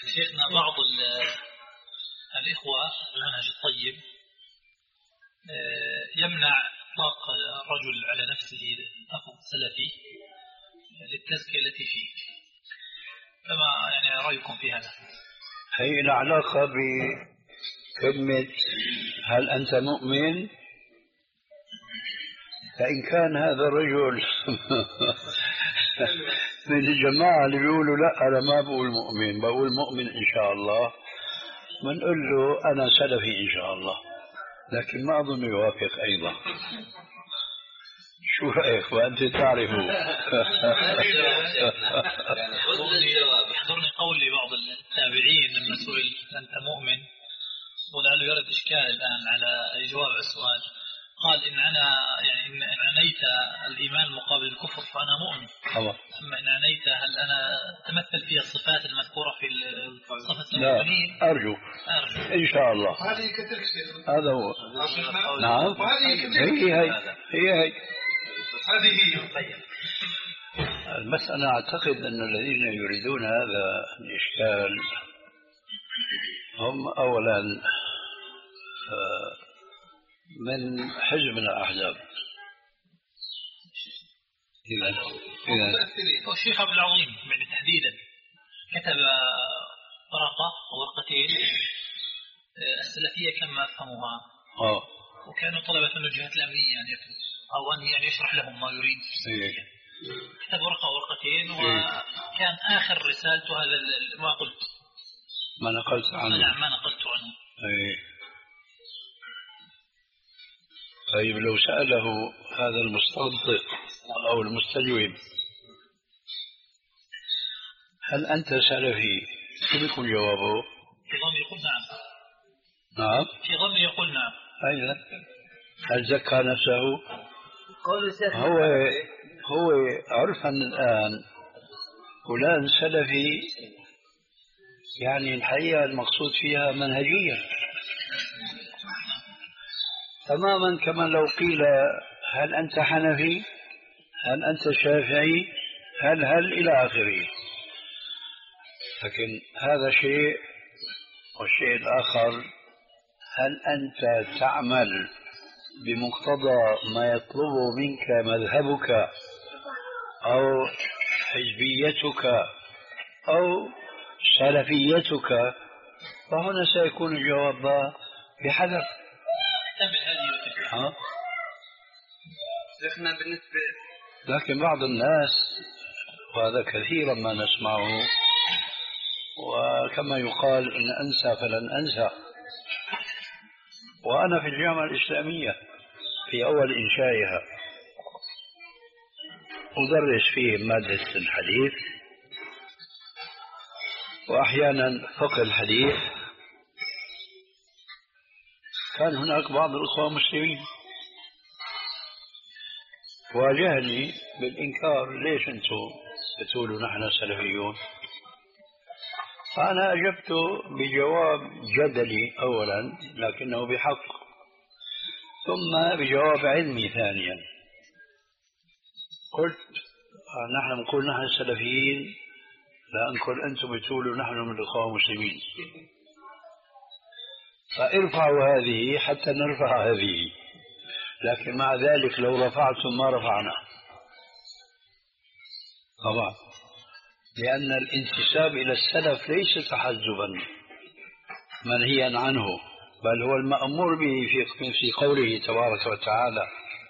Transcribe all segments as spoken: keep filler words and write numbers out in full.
شيخنا بعض الإخوة المنهج الطيب يمنع إطلاق الرجل على نفسه أخو سلفي للتزكية التي فيه، فما يعني رأيكم في هذا؟ هي العلاقة بكلمة هل أنت مؤمن؟ فإن كان هذا الرجل من الجماعة اللي بيقولوا لا أنا ما بقول مؤمن، بقول مؤمن إن شاء الله، بنقول له أنا سلفي إن شاء الله، لكن ما أظن يوافق أيضا. شو رأيك وأنت تعرفه؟ يحضرني قول لبعض التابعين لما سئل أنت مؤمن، ولعله يرد إشكال الآن على الجواب على السؤال، قال إن أنا يعني إن عنيت الإيمان مقابل الكفر فأنا مؤمن. أما إن عنيت هل أنا تمثل في الصفات المذكورة في صفة المؤمنين؟ لا، أرجو. أرجو إن شاء الله. هذه كتلك هذا هو. نعم. هي هي هي هي هذه هي. المسألة أعتقد أن الذين يريدون هذا الإشكال هم أولا من حزب من الأحزاب. إذا إذا الشيخ عبد العظيم يعني تحديدا كتب ورقة أو ورقتين السلفية كما أفهموها، آه. وكانوا طلبة من الجهات الأمنية يعني أو أن يعني يشرح لهم ما يريد. إيه. كتب ورقة ورقتين وكان آخر رسالته هذا ما قلت ما نقلت عنه. نعم ما نقلت عنه. إيه. طيب لو سأله هذا المستنطق أو المستجوب هل أنت سلفي؟ شو بيكون جوابه؟ في ظني يقول نعم. نعم. في ظني يقول نعم. أيضا هل زكى نفسه؟ هو هو عرفا الآن فلان سلفي، يعني الحقيقة المقصود فيها منهجية تماما، كما لو قيل هل أنت حنفي؟ هل أنت شافعي؟ هل هل إلى آخره. لكن هذا شيء، والشيء الآخر هل أنت تعمل بمقتضى ما يطلبه منك مذهبك أو حزبيتك أو سلفيتك، فهنا سيكون الجواب بحذر. ها؟ بالنسبة لكن بعض الناس، وهذا كثيرا ما نسمعه، وكما يقال إن أنسى فلن أنسى، وأنا في الجامعة الإسلامية في أول إنشائها أدرس فيه مادة الحديث وأحيانا فقه الحديث. كان هناك بعض الأخوة المسلمين واجهني بالإنكار، ليش أنتم بتقولوا نحن سلفيون؟ فأنا أجبت بجواب جدلي أولا لكنه بحق، ثم بجواب علمي ثانيا. قلت نحن نقول نحن سلفيين، لا نقول أنتم بتقولوا نحن من الأخوة المسلمين، فارفعوا هذه حتى نرفع هذه، لكن مع ذلك لو رفعتم ما رفعنا طبعا، لأن الانتساب إلى السلف ليس تحزبا منهيا عنه، بل هو المأمور به في قوله تبارك وتعالى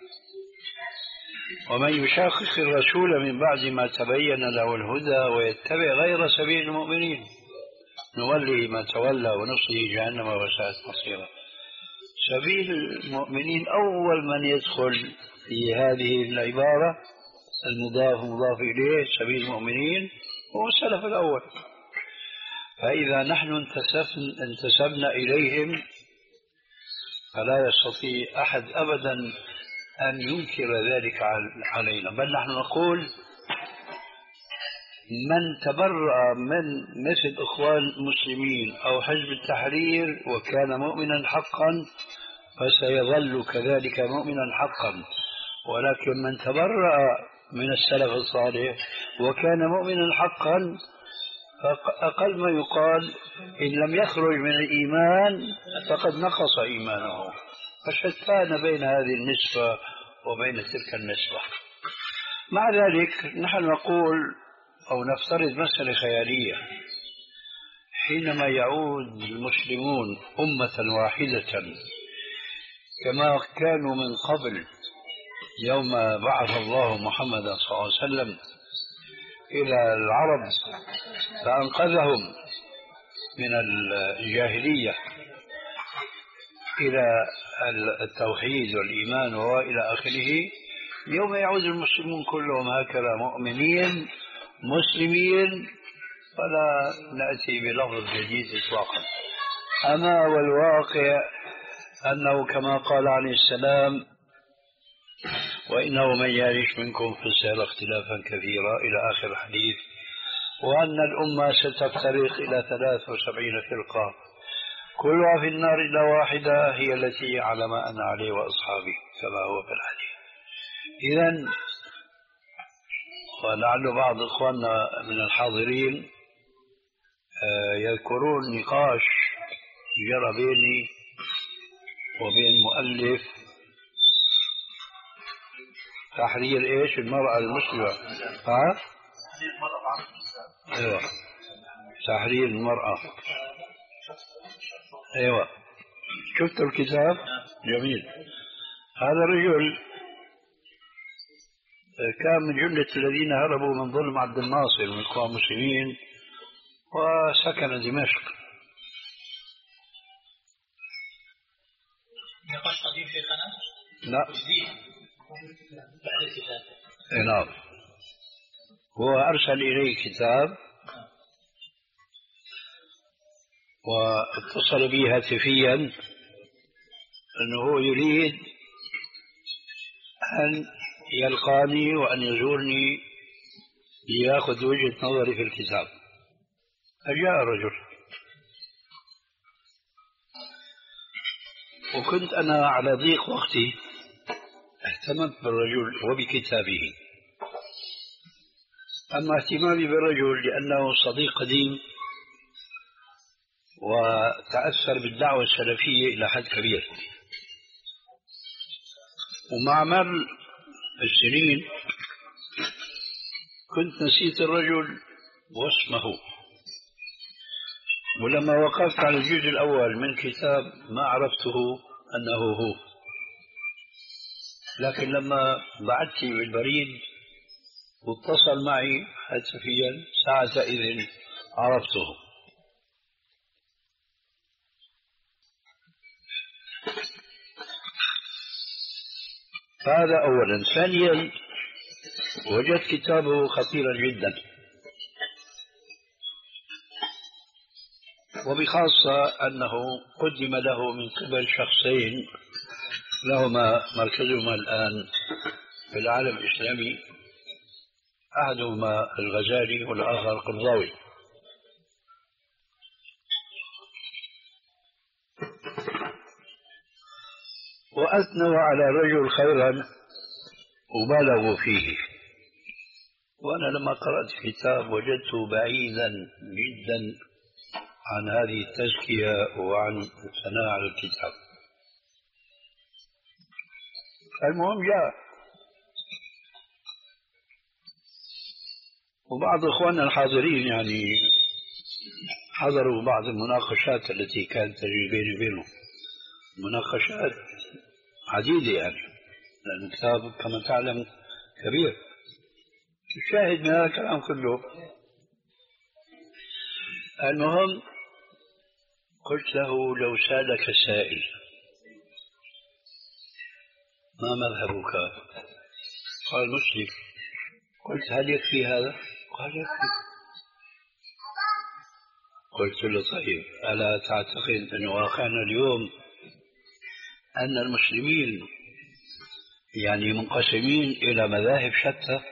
ومن يشاقق الرسول من بعد ما تبين له الهدى ويتبع غير سبيل المؤمنين نوله ما تولى ونصله جهنم وساءت مصيرا. سبيل المؤمنين أول من يدخل في هذه العبارة المضاف مضاف إليه سبيل المؤمنين هو السلف الأول. فإذا نحن انتسبنا إليهم فلا يستطيع أحد أبدا أن ينكر ذلك علينا، بل نحن نقول من تبرأ من مثل إخوان المسلمين أو حزب التحرير وكان مؤمنا حقا فسيظل كذلك مؤمنا حقا، ولكن من تبرأ من السلف الصالح وكان مؤمنا حقا فأقل ما يقال إن لم يخرج من الإيمان فقد نقص إيمانه. فشتان بين هذه النسبة وبين تلك النسبة. مع ذلك نحن نقول أو نفترض مسألة خيالية: حينما يعود المسلمون أمة واحدة كما كانوا من قبل يوم بعث الله محمدا صلى الله عليه وسلم إلى العرب فأنقذهم من الجاهلية إلى التوحيد والإيمان وإلى آخره، يوم يعود المسلمون كلهم هكذا مؤمنين مسلمين، فلا نأتي بلفظ جديد إطلاقا. أما والواقع أنه كما قال عليه السلام: وإنه من يعيش منكم فسيرى اختلافا كثيرا إلى آخر الحديث، وأن الأمة ستفترق إلى ثلاث وسبعين فرقة كلها في النار إلا واحدة هي التي على ما أنا عليه وأصحابي كما هو في الحديث. إذن ولعل بعض إخواننا من الحاضرين يذكرون نقاش جرى بيني وبين مؤلف تحرير إيش المرأة المسلمة. ها؟ أيوة، تحرير المرأة. أيوة، شفت الكتاب؟ جميل. هذا الرجل كان من جملة الذين هربوا من ظلم عبد الناصر من الإخوان المسلمين وسكن دمشق. نقاش قديم شيخنا؟ لا بعد الكتاب. نعم، هو أرسل إليه كتاب واتصل بي هاتفيا أنه يريد أن يلقاني وأن يزورني ليأخذ وجهة نظري في الكتاب. فجاء الرجل وكنت أنا على ضيق وقتي اهتممت بالرجل وبكتابه. أما اهتمامي بالرجل لأنه صديق قديم وتأثر بالدعوة السلفية إلى حد كبير، ومع مر السنين كنت نسيت الرجل واسمه، ولما وقفت على الجزء الأول من كتاب ما عرفته أنه هو، لكن لما بعثت بالبريد واتصل معي هاتفيا ساعة إذن عرفته. هذا أولا. ثانيا، وجدت كتابه خطيرا جدا، وبخاصة أنه قدم له من قبل شخصين لهما مركزهما الآن في العالم الإسلامي، أحدهما الغزالي والآخر القرضاوي. وأثنوا على الرجل خيرا وبالغوا فيه، وأنا لما قرأت الكتاب وجدته بعيدا جدا عن هذه التزكية وعن الثناء على الكتاب. المهم جاء، وبعض إخواننا الحاضرين يعني حضروا بعض المناقشات التي كانت تجري بيني وبينه، مناقشات عديدة يعني، لأن الكتاب كما تعلم كبير. الشاهد من هذا الكلام كله، المهم قلت له: لو سألك سائل ما مذهبك؟ قال: مسلم. قلت: هل يكفي هذا؟ قال: يكفي. قلت له: طيب، ألا تعتقد أن واقعنا اليوم أن المسلمين يعني منقسمين إلى مذاهب شتى،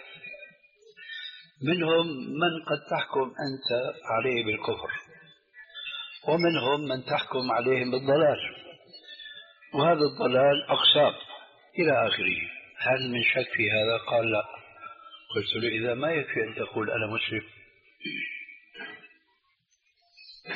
منهم من قد تحكم أنت عليه بالكفر، ومنهم من تحكم عليهم بالضلال، وهذا الضلال أقسام إلى آخره. هل من شك في هذا؟ قال: لا. قلت له: إذا ما يكفي أن تقول أنا مسلم،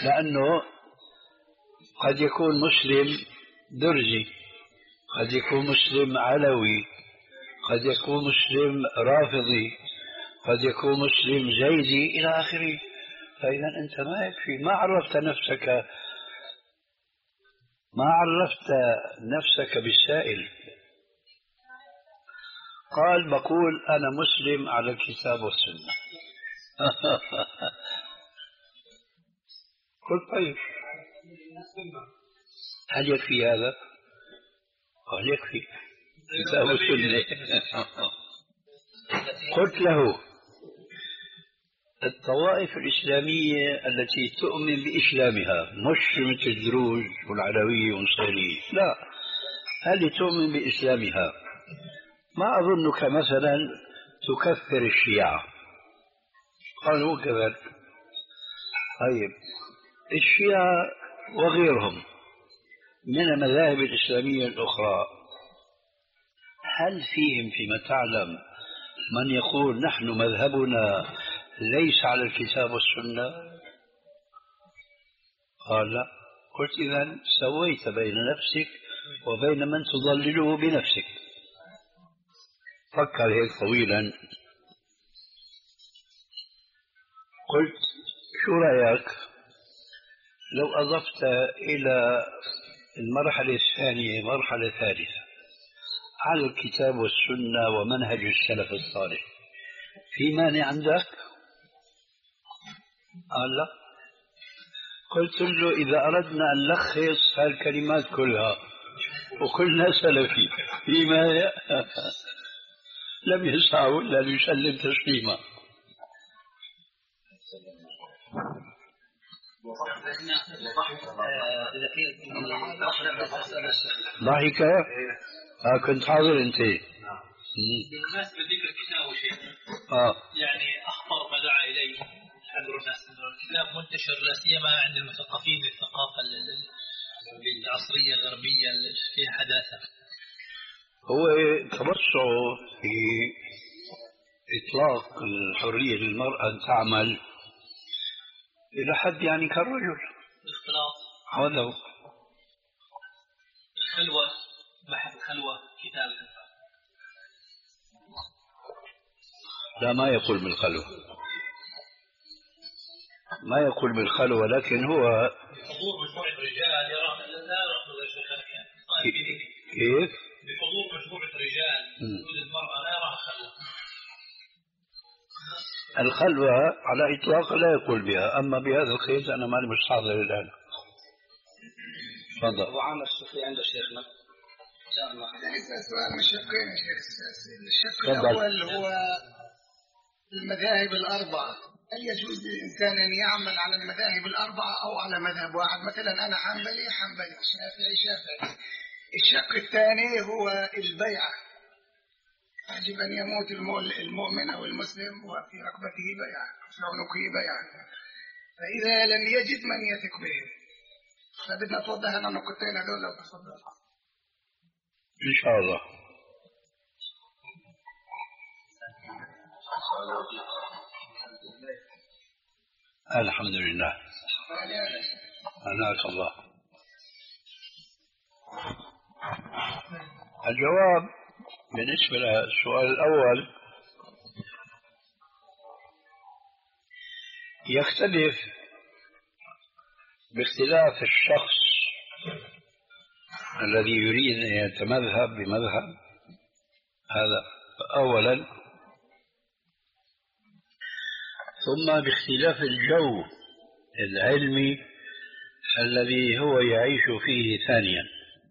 لأنه قد يكون مسلم درزي، قد يكون مسلم علوي، قد يكون مسلم رافضي، قد يكون مسلم زيدي إلى آخره. فإذا أنت ما يكفي، ما عرفت نفسك، ما عرفت نفسك بالسائل. قال بقول أنا مسلم على الكتاب والسنة. قلت طيب هل يكفي هذا؟ قال يكفي كتاب والسنة. قلت له الطوائف الإسلامية التي تؤمن بإسلامها، مش مثل الدروز والعلوية والنصيرية، لا، هل تؤمن بإسلامها؟ ما أظنك مثلا تكفر الشيعة. قالوا كذلك. طيب الشيعة وغيرهم من المذاهب الإسلامية الأخرى، هل فيهم فيما تعلم من يقول نحن مذهبنا ليس على الكتاب والسنة؟ قال لا. قلت إذن سويت بين نفسك وبين من تضلله بنفسك. فكر هيك طويلا. قلت شو رأيك لو أضفت إلى المرحلة الثانية مرحلة ثالثة على الكتاب والسنة ومنهج السلف الصالح، في مانع عندك؟ قال لا. قلت له إذا أردنا أن نلخص هالكلمات كلها وكلنا سلفي، في مانع؟ لم يسعه إلا ليسلم تسليما. ضحك؟ آه كنت حاضر أنت. بالنسبة لذكر الكتاب وشيء آه. يعني أخطر ما دعا إليه حذر الناس من الكتاب منتشر لا سيما عند المثقفين بالثقافة العصرية الغربية اللي فيها حداثة. هو توسعه في إطلاق الحرية للمرأة أن تعمل إلى حد يعني كالرجل. الاختلاط هذا هو. الخلوة، بحث الخلوة كتاب. لا ما يقول بالخلوة، ما يقول بالخلوة، لكن هو بحضور مجموعة رجال يرى لا يرى غير شيخ كيف؟ بحضور مجموعة رجال وجود المرأة لا يراها خلوة. الخلوة على إطلاق لا يقول بها، أما بهذا الخيز أنا ماني مستحضر الآن. تفضل. أبو عامر الشقي عند شيخنا إن شاء الله. ليس سؤال مشقين يا شيخ. الشق الأول هو المذاهب الأربعة، هل يجوز للإنسان أن يعمل على المذاهب الأربعة أو على مذهب واحد؟ مثلا أنا حنبلي حنبلي، شافعي شافعي. الشق الثاني هو البيعة، يجب أن يموت المؤمن أو المسلم وفي رقبته بيعة، في عنقه بيعة، فإذا لم يجد من يثق به، فبدنا توضح لنا النقطتين هذول لو تفضل. إن شاء الله. الحمد لله. أناك الله. الجواب بالنسبة للسؤال الأول يختلف باختلاف الشخص الذي يريد أن يتمذهب بمذهب، هذا أولا، ثم باختلاف الجو العلمي الذي هو يعيش فيه ثانيا.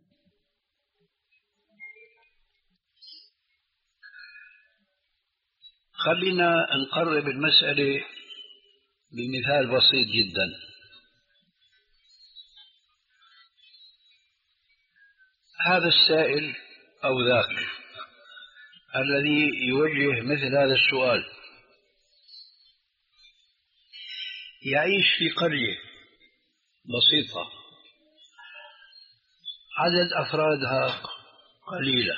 خلينا نقرب المسألة بمثال بسيط جدا. هذا السائل أو ذاك الذي يوجه مثل هذا السؤال يعيش في قرية بسيطة عدد أفرادها قليلة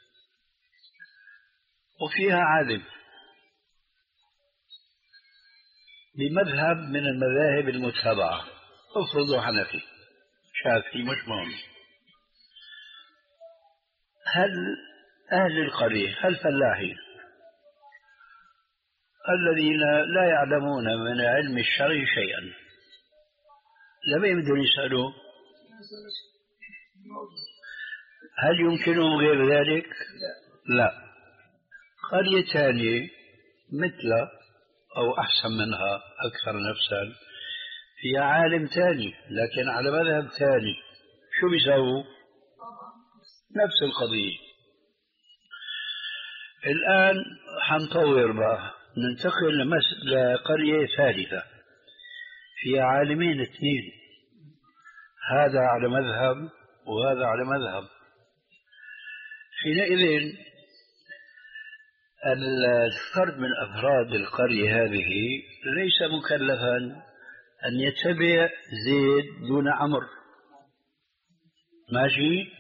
وفيها عالم بمذهب من المذاهب المتبعة، افرضوا حنفي شافعي مش مهم. هل أهل القرية هل فلاحين الذين لا يعلمون من علم الشرع شيئا لم يمكن يسألوا؟ هل يمكنهم غير ذلك؟ لا. قرية ثانية مثل أو أحسن منها أكثر نفسا فيها عالم ثاني لكن على مذهب ثاني، شو بيسووا؟ نفس القضية. الآن حنطور بقى، ننتقل لمس... لقرية ثالثة فيها عالمين اثنين، هذا على مذهب وهذا على مذهب. حينئذ الفرد من أفراد القرية هذه ليس مكلفا أن يتبع زيد دون عمرو. ماشي؟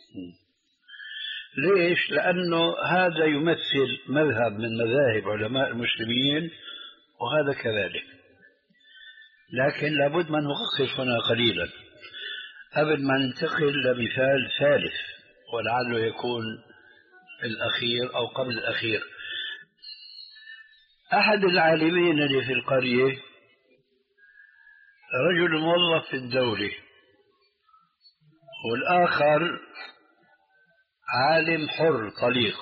ليش؟ لأنه هذا يمثل مذهب من مذاهب علماء المسلمين وهذا كذلك. لكن لابد من نوقف هنا قليلا قبل ما ننتقل لمثال ثالث ولعله يكون الأخير أو قبل الأخير. أحد العالمين اللي في القرية رجل موظف في الدولة، والآخر عالم حر طليق.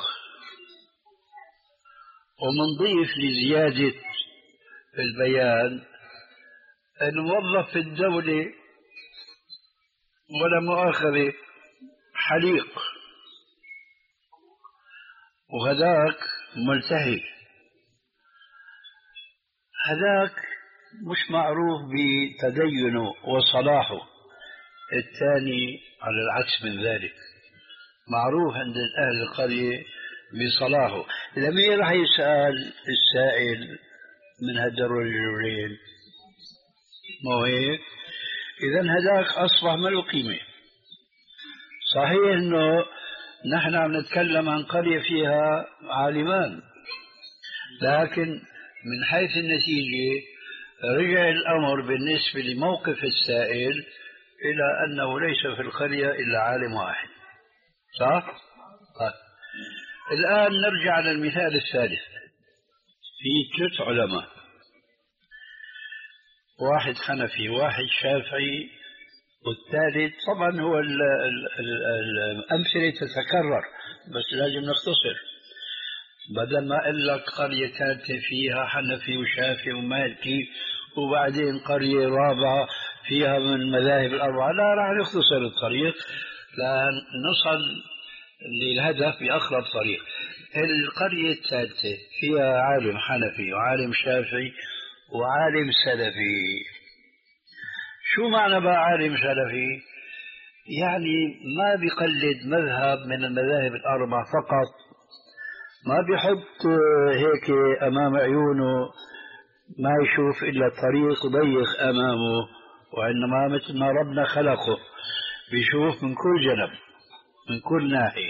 ومنضيف لزيادة البيان الموظف في الدولة ولا مؤاخذة حليق، وهذاك ملتهي. هذاك مش معروف بتدينه وصلاحه، الثاني على العكس من ذلك معروف عند أهل القرية بصلاحه. لمين راح يسأل السائل من هذا الرجلين؟ مو هيك؟ إذن هذاك أصبح ما له قيمة. صحيح أنه نحن عم نتكلم عن قرية فيها عالمان، لكن من حيث النتيجة رجع الأمر بالنسبة لموقف السائل إلى أنه ليس في القرية إلا عالم واحد. صح؟ طيب. الآن نرجع للمثال الثالث. في ثلاث علماء، واحد حنفي واحد شافعي والثالث طبعا هو ال ال ال الأمثلة تتكرر بس لازم نختصر، بدل ما أقول لك قرية ثالثة فيها حنفي وشافعي ومالكي وبعدين قرية رابعة فيها من المذاهب الأربعة، لا، راح نختصر الطريق لنصل للهدف بأقرب طريق. القرية الثالثة فيها عالم حنفي وعالم شافعي وعالم سلفي. شو معنى بقى عالم سلفي؟ يعني ما بيقلد مذهب من المذاهب الأربع فقط، ما بيحط هيك أمام عيونه ما يشوف إلا طريق ضيق أمامه، وإنما مثل ما ربنا خلقه بيشوف من كل جنب من كل ناحية.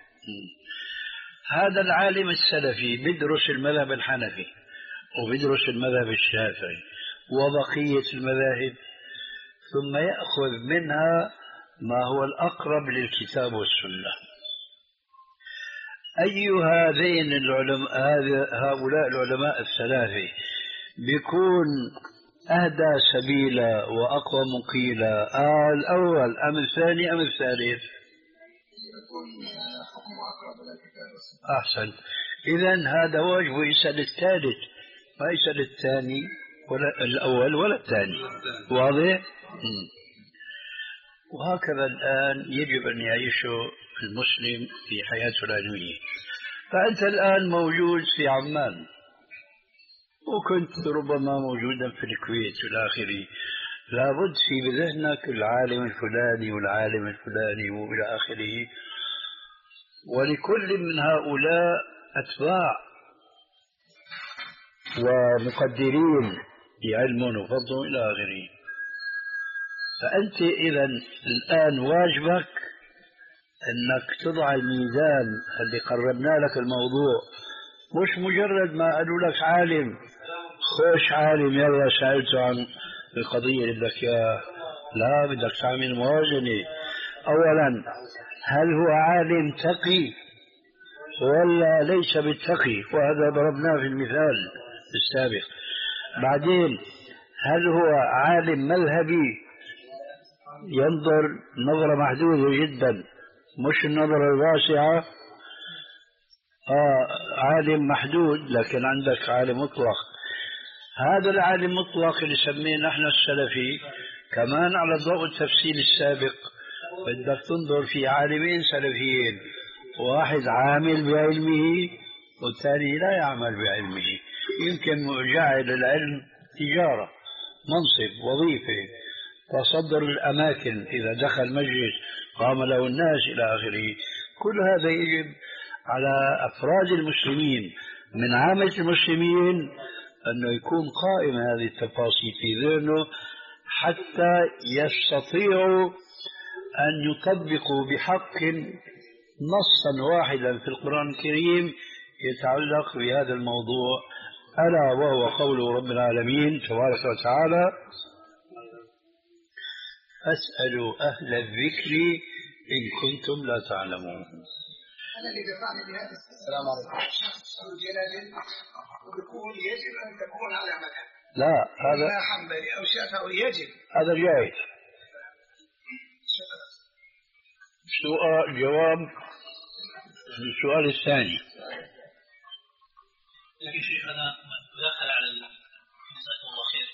هذا العالم السلفي بيدرس المذهب الحنفي وبيدرس المذهب الشافعي وبقية المذاهب، ثم يأخذ منها ما هو الأقرب للكتاب والسنة. أي هذين العلماء هؤلاء العلماء الثلاثة بيكون أهدى سبيلا وأقوى مقيلا، آه الأول أم الثاني أم الثالث؟ أحسن. إذن هذا واجب يسأل الثالث، ما يسأل الثاني ولا الأول ولا الثاني. واضح؟ وهكذا الآن يجب أن يعيشه المسلم في حياته العلمية. فأنت الآن موجود في عمان وكنت ربما موجودا في الكويت والى اخره، لابد في بذهنك العالم الفلاني والعالم الفلاني والى اخره، ولكل من هؤلاء اتباع ومقدرين بعلم وفضل الى اخره. فانت اذا الان واجبك انك تضع الميزان اللي قربنا لك الموضوع، مش مجرد ما قالوا لك عالم خوش عالم يلا سألته عن القضية اللي لك يا لا، بدك تعمل موازنة. أولا، هل هو عالم تقي ولا ليس بالتقي؟ وهذا ضربناه في المثال السابق. بعدين، هل هو عالم مذهبي ينظر نظرة محدودة جدا، مش النظرة الواسعة؟ آه عالم محدود، لكن عندك عالم مطلق. هذا العالم المطلق اللي سميه نحن السلفي، كمان على ضوء التفصيل السابق بدك تنظر في عالمين سلفيين، واحد عامل بعلمه والثاني لا يعمل بعلمه. يمكن جعل العلم تجارة، منصب، وظيفة، تصدر الأماكن، إذا دخل مجلس قام له الناس إلى آخره. كل هذا يجب على أفراد المسلمين من عامة المسلمين أنه يكون قائم هذه التفاصيل في ذهنه، حتى يستطيعوا أن يطبقوا بحق نصا واحدا في القرآن الكريم يتعلق بهذا الموضوع، ألا وهو قول رب العالمين تبارك وتعالى: فاسألوا أهل الذكر إن كنتم لا تعلمون. أنا اللي دفعني بهذا السلام عليكم شخص أو جلال ويقول يجب أن تكون على مذهب، لا هذا حنبلي أو شافعي يجب، هذا جائز. سؤال جواب السؤال الثاني. لكن شيخ أنا داخل على جزاكم الله خير.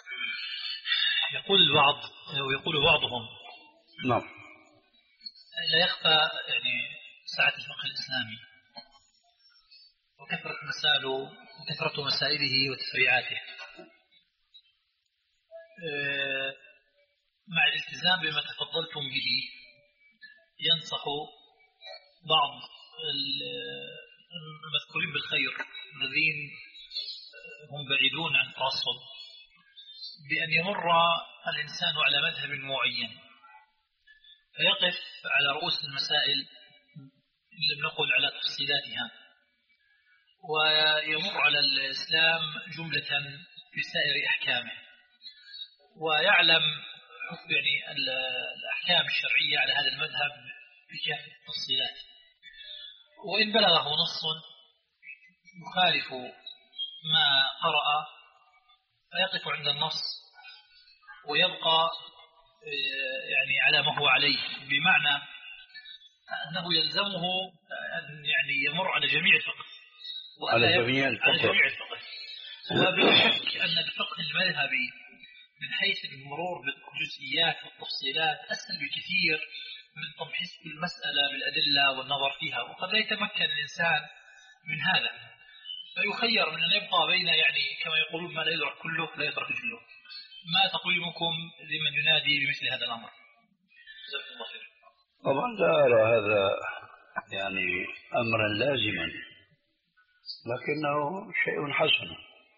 يقول البعض ويقول بعضهم نعم لا يخفى يعني سعة الفقه الإسلامي وكثرة مسائله وكثرة مسائله وتفريعاته، مع الالتزام بما تفضلتم به ينصح بعض المذكورين بالخير الذين هم بعيدون عن التعصب بأن يمر الإنسان على مذهب معين فيقف على رؤوس المسائل إن لم نقل على تفصيلاتها، ويمر على الإسلام جملة في سائر أحكامه، ويعلم يعني الأحكام الشرعية على هذا المذهب بكافة التفصيلات، وإن بلغه نص يخالف ما قرأ فيقف عند النص ويبقى يعني على ما هو عليه، بمعنى أنه يلزمه أن يعني يمر على جميع الفقه على جميع الفقه, على جميع الفقه. وبلا شك أن الفقه المذهبي من حيث المرور بالجزئيات والتفصيلات أسهل بكثير من تمحيص كل مسألة بالأدلة والنظر فيها، وقد لا يتمكن الإنسان من هذا فيخير من أن يبقى بين يعني كما يقولون ما لا يدرك كله لا يدرك جله. ما تقويمكم لمن ينادي بمثل هذا الأمر؟ جزاكم الله خير. طبعا لا أرى هذا يعني أمرا لازما، لكنه شيء حسن،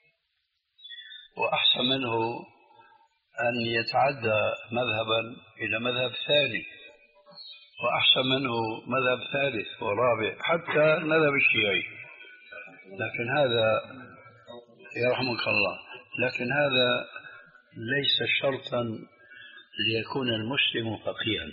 وأحسن منه أن يتعدى مذهبا إلى مذهب ثاني، وأحسن منه مذهب ثالث ورابع، حتى المذهب الشيعي. لكن هذا يرحمك الله، لكن هذا ليس شرطا ليكون المسلم فقيها.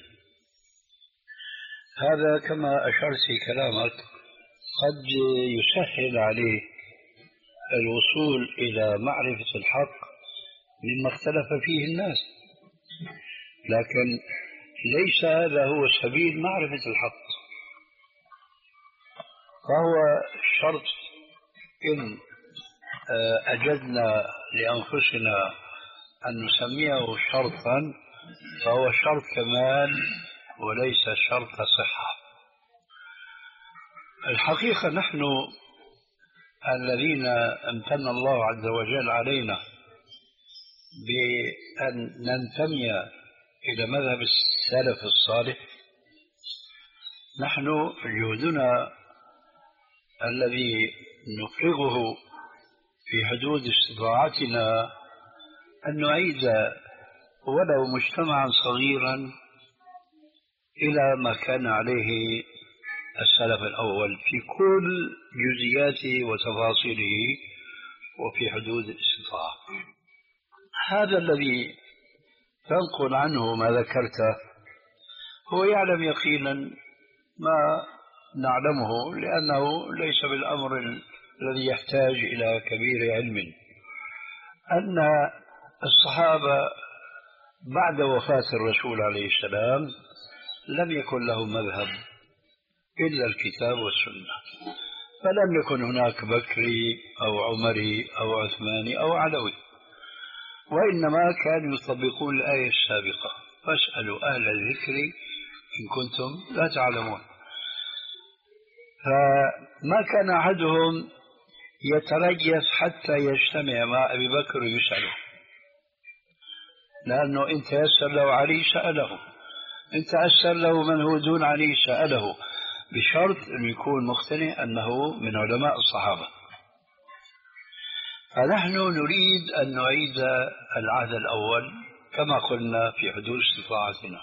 هذا كما أشرت في كلامك قد يسهل عليه الوصول إلى معرفة الحق مما اختلف فيه الناس، لكن ليس هذا هو سبيل معرفة الحق. فهو شرط إن أجدنا لأنفسنا أن نسميه شرطا فهو شرط كمال وليس شرط صحة. الحقيقة نحن الذين امتن الله عز وجل علينا بأن ننتمي إلى مذهب السلف الصالح، نحن جهدنا الذي نفرغه في حدود استطاعتنا أن نعيد ولو مجتمعا صغيرا إلى ما كان عليه السلف الأول في كل جزئياته وتفاصيله وفي حدود الاستطاعة. هذا الذي تنقل عنه ما ذكرته هو يعلم يقينا ما نعلمه، لأنه ليس بالأمر الذي يحتاج إلى كبير علم، أن الصحابة بعد وفاة الرسول عليه السلام لم يكن له مذهب إلا الكتاب والسنة، فلم يكن هناك بكري أو عمري أو عثماني أو علوي، وإنما كانوا يطبقون الآية السابقة: فاسألوا أهل الذكر إن كنتم لا تعلمون. فما كان أحدهم يتريث حتى يجتمع مع أبي بكر ويسأله، لأنه إن تيسر له علي سأله، إن تيسر له من هو دون علي سأله، بشرط أن يكون مقتنع أنه من علماء الصحابة. فنحن نريد أن نعيد العهد الأول كما قلنا في حدود استطاعتنا.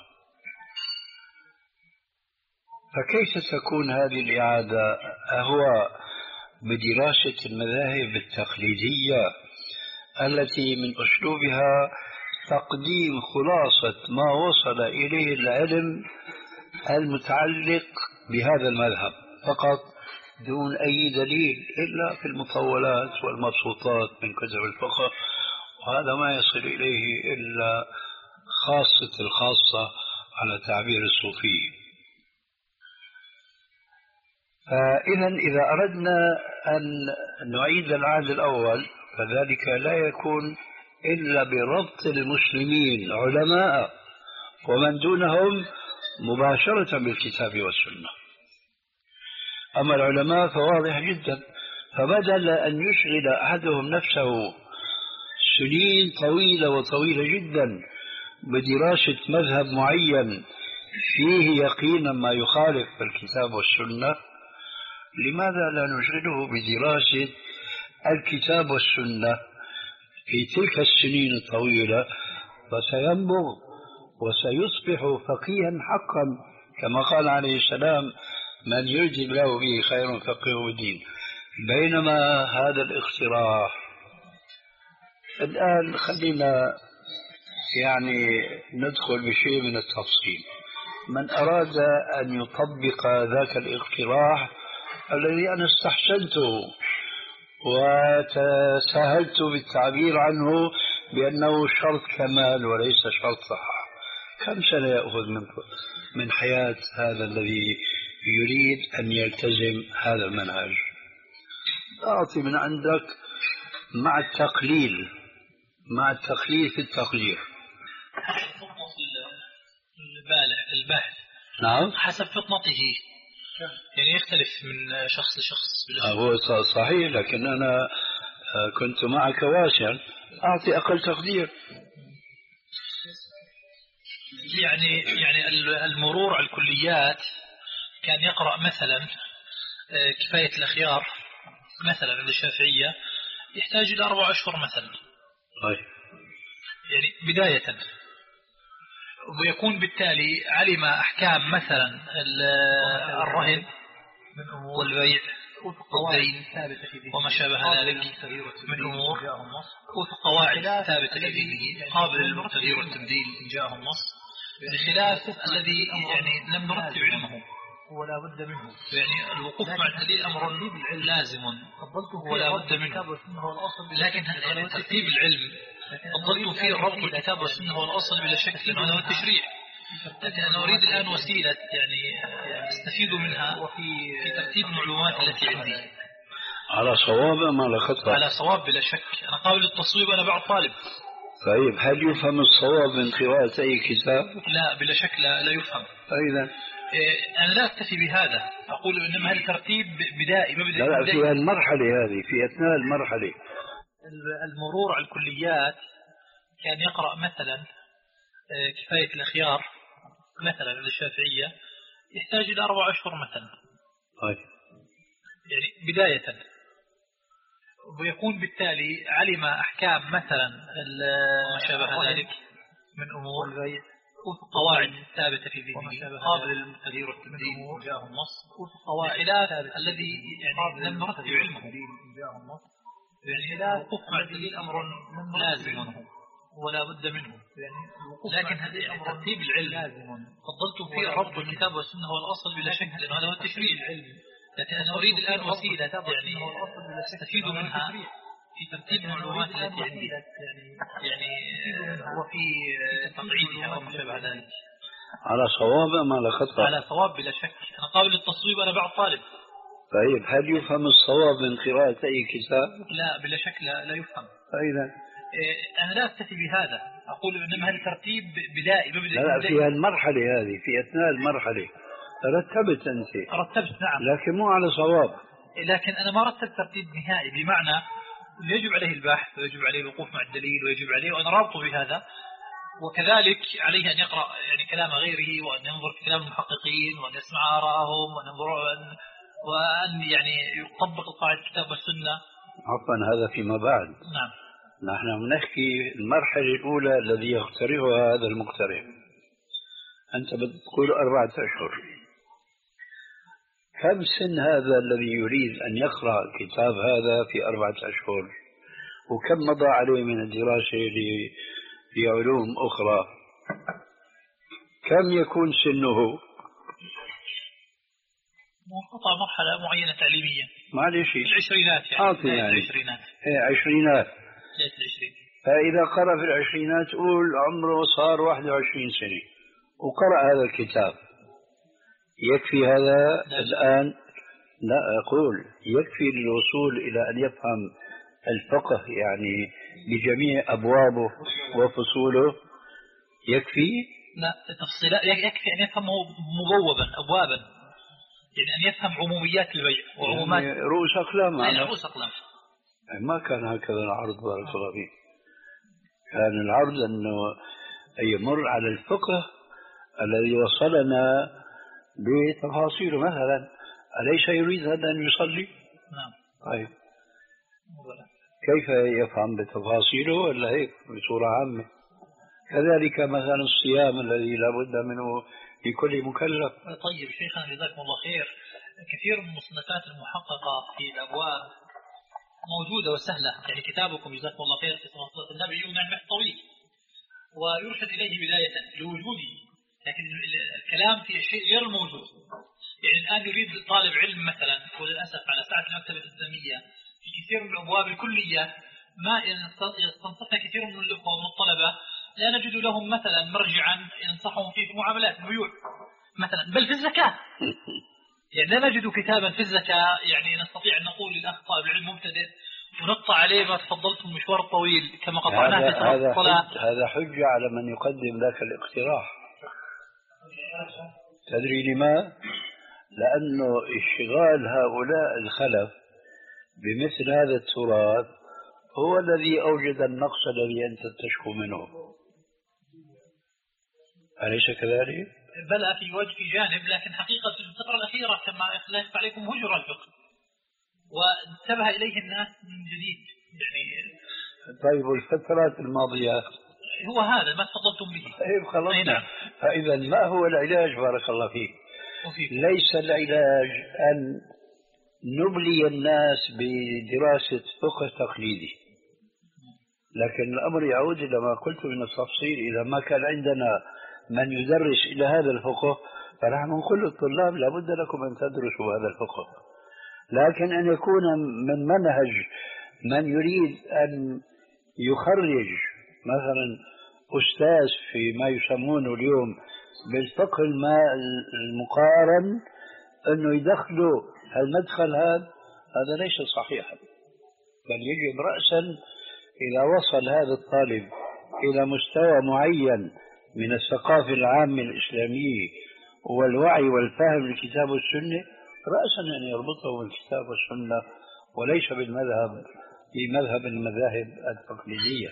فكيف تكون هذه الإعادة؟ هو بدراسة المذاهب التقليدية التي من أسلوبها تقديم خلاصة ما وصل إليه العلم المتعلق بهذا المذهب فقط، دون أي دليل إلا في المطولات والمبسوطات من كتب الفقه، وهذا ما يصل إليه إلا خاصة الخاصة على تعبير الصوفي. فإذا إذا أردنا أن نعيد العهد الأول فذلك لا يكون إلا بربط المسلمين علماء ومن دونهم مباشرة بالكتاب والسنة. أما العلماء فواضح جدا، فبدل أن يشغل أحدهم نفسه سنين طويلة وطويلة جدا بدراسة مذهب معين فيه يقينا ما يخالف الكتاب والسنة، لماذا لا نشغله بدراسة الكتاب والسنة في تلك السنين الطويلة، فسينبغ وسيصبح فقيها حقا كما قال عليه السلام: من يرد الله به خير فقهه الدين. بينما هذا الاقتراح الآن خلينا يعني ندخل بشيء من التفصيل. من أراد أن يطبق ذاك الاقتراح الذي أنا استحسنته وتساهلت بالتعبير عنه بأنه شرط كمال وليس شرط صحة، كم سنة يأخذ من من حياة هذا الذي يريد أن يلتزم هذا المنهج؟ أعطي من عندك مع التقليل مع التقليل في التقدير. البالح البحث نعم حسب فطنته، يعني يختلف من شخص لشخص. هو صحيح، لكن أنا كنت معك واسعا، أعطي أقل تقدير. يعني يعني المرور على الكليات كان يقرأ مثلا كفاية الأخيار مثلا عند الشافعية يحتاج إلى أربع أشهر مثلا، يعني بداية، ويكون بالتالي علم أحكام مثلا الرهن والبيع والدين وما شابه ذلك من أمور وقواعد ثابتة فيه قابل للتغيير والتبديل إن جاءه النص، بخلاف الذي يعني لم نرتب علمه ولا بد منه. يعني الوقوف مع الدليل أمر لازم ولا بد منه، لكن يعني ترتيب العلم فضلت فيه ربط الكتاب والسنة والأصل بلا شك، لأنه هذا هو التشريع. لكن أنا أريد الآن وسيلة يعني أستفيد منها في ترتيب المعلومات التي عندي على صواب أم على خطأ؟ على صواب بلا شك، أنا قابل للتصويب، أنا بعض طالب. طيب هل يفهم الصواب من قراءة أي كتاب؟ لا بلا شك لا, لا يفهم. أيضا أنا لا أكتفي بهذا، أقول إنما الترتيب بدائي مبدئي. لا لا، في المرحلة هذه، في أثناء المرحلة المرور على الكليات كان يقرأ مثلا كفاية الأخيار مثلا للشافعية يحتاج إلى أربع أشهر مثلا، أي. يعني بداية، ويكون بالتالي علم أحكام مثلا ما شابه ذلك من أمور قواعد ثابتة في ذهنه قابل للتغيير والتبديل إن جاءه النص، بخلاف الذي يعني لم نرتب علمه، يعني الوقوف مع الدليل أمر لازم ولا بد منه يعني. لكن يعني ترتيب العلم فضلت فيه ربط الكتاب والسنة هو الأصل بلا شك، لأنه هذا هو التشريع العلمي. لكن أنا أريد الآن وسيلة يعني أستفيد منها في ترتيب المعلومات التي عندي، يعني وفي تقعيدها وما شابه ذلك. على صواب أم على خطأ؟ على صواب بلا شك، أنا قابل للتصويب، أنا بعض طالب. طيب هل يفهم الصواب من قراءة أي كتاب؟ لا بلا شك لا, لا يفهم. أيضا أنا لا أكتفي بهذا، أقول إنما هذا ترتيب بدائي. لا, لا في المرحلة هذه، في أثناء المرحلة رتبت أنت. رتبت نعم، لكن مو على صواب. لكن أنا ما رتبت ترتيب نهائي، بمعنى يجب عليه البحث ويجب عليه الوقوف مع الدليل ويجب عليه، وأنا رابطه بهذا. وكذلك عليه أن يقرأ يعني كلام غيره، وأن ينظر في كلام المحققين، وأن يسمع آراءهم، وأن ينظر وأن, وأن يعني يطبق القاعدة الكتاب والسنة. عفوا هذا فيما بعد. نعم. نحن نحكي المرحلة الأولى الذي يقترحها هذا المقترح. أنت بتقول أربعة أشهر. كم سن هذا الذي يريد أن يقرأ الكتاب هذا في أربعة أشهر؟ وكم مضى عليه من الدراسة في علوم أخرى؟ كم يكون سنه؟ قطع مرحلة معينة تعليمية. معلش. العشرينات يعني. أعطي يعني. العشرينات. إيه عشرينات. ليس العشرين. فإذا قرأ في العشرينات قول عمره صار واحد وعشرين سنة وقرأ هذا الكتاب، يكفي هذا الآن؟ لا أقول يكفي للوصول إلى أن يفهم الفقه يعني بجميع أبوابه وفصوله، يكفي؟ لا تفصيلا، يكفي أن يفهمه مبوبا أبوابا، يعني أن يفهم عموميات البيع وعمومات يعني رؤوس أقلام. أي رؤوس أقلام. ما كان هكذا العرض بارك الله فيك. كان العرض أنه يمر على الفقه الذي وصلنا بتفاصيله. مثلا أليس يريد هذا أن يصلي؟ نعم. طيب كيف يفهم بتفاصيله ولا هيك بصورة عامة؟ كذلك مثلا الصيام الذي لا بد منه لكل مكلف. طيب شيخنا جزاكم الله خير، كثير من المصنفات المحققة في الأبواب موجودة وسهلة، يعني كتابكم جزاكم الله خير في صلاة النبي يمنع البحث طويل ويرشد إليه بداية لوجوده، لكن الكلام في شيء غير الموجود. يعني الآن يريد طالب علم مثلا، وللأسف على ساعة المكتبة الإسلامية في كثير من الأبواب الكلية ما يستنصفها كثير من الأخوة ومن الطلبة، لا نجد لهم مثلا مرجعا ينصحهم فيه في معاملات البيوع مثلا، بل في الزكاة. يعني لا نجد كتابا في الزكاة يعني نستطيع أن نقول للأخ طالب العلم مبتدئ ونقطع عليه ما تفضلتم المشوار الطويل كما قطعناه في صلاة الصلاة. هذا حجة على من يقدم ذاك الاقتراح. تدري لما؟ لأنه اشتغال هؤلاء الخلف بمثل هذا التراث هو الذي أوجد النقص الذي أنت تشكو منه. أليس كذلك؟ بلى في وجه في جانب، لكن حقيقة في الفترة الأخيرة كما يخلف عليكم هجر الفقه وانتبه إليه الناس من جديد يعني. طيب والفترات الماضية هو هذا ما تفضلتم به. طيب خلصنا. نعم. فإذا ما هو العلاج بارك الله فيك؟ ليس العلاج أن نبلي الناس بدراسة فقه تقليدي، لكن الأمر يعود إلى ما قلت من التفصيل. إذا ما كان عندنا من يدرس إلى هذا الفقه فنحن نقول للطلاب لابد لكم أن تدرسوا هذا الفقه، لكن أن يكون من منهج من يريد أن يخرج مثلا أستاذ في ما يسمونه اليوم بالفقه المقارن أنه يدخلوا المدخل هذا، هذا ليس صحيحا. بل يجب رأسا إذا وصل هذا الطالب إلى مستوى معين من الثقافة العامة الإسلامية والوعي والفهم للكتاب والسنة، رأسا أن يربطه بالكتاب والسنة وليس بالمذهب بمذهب المذاهب التقليدية.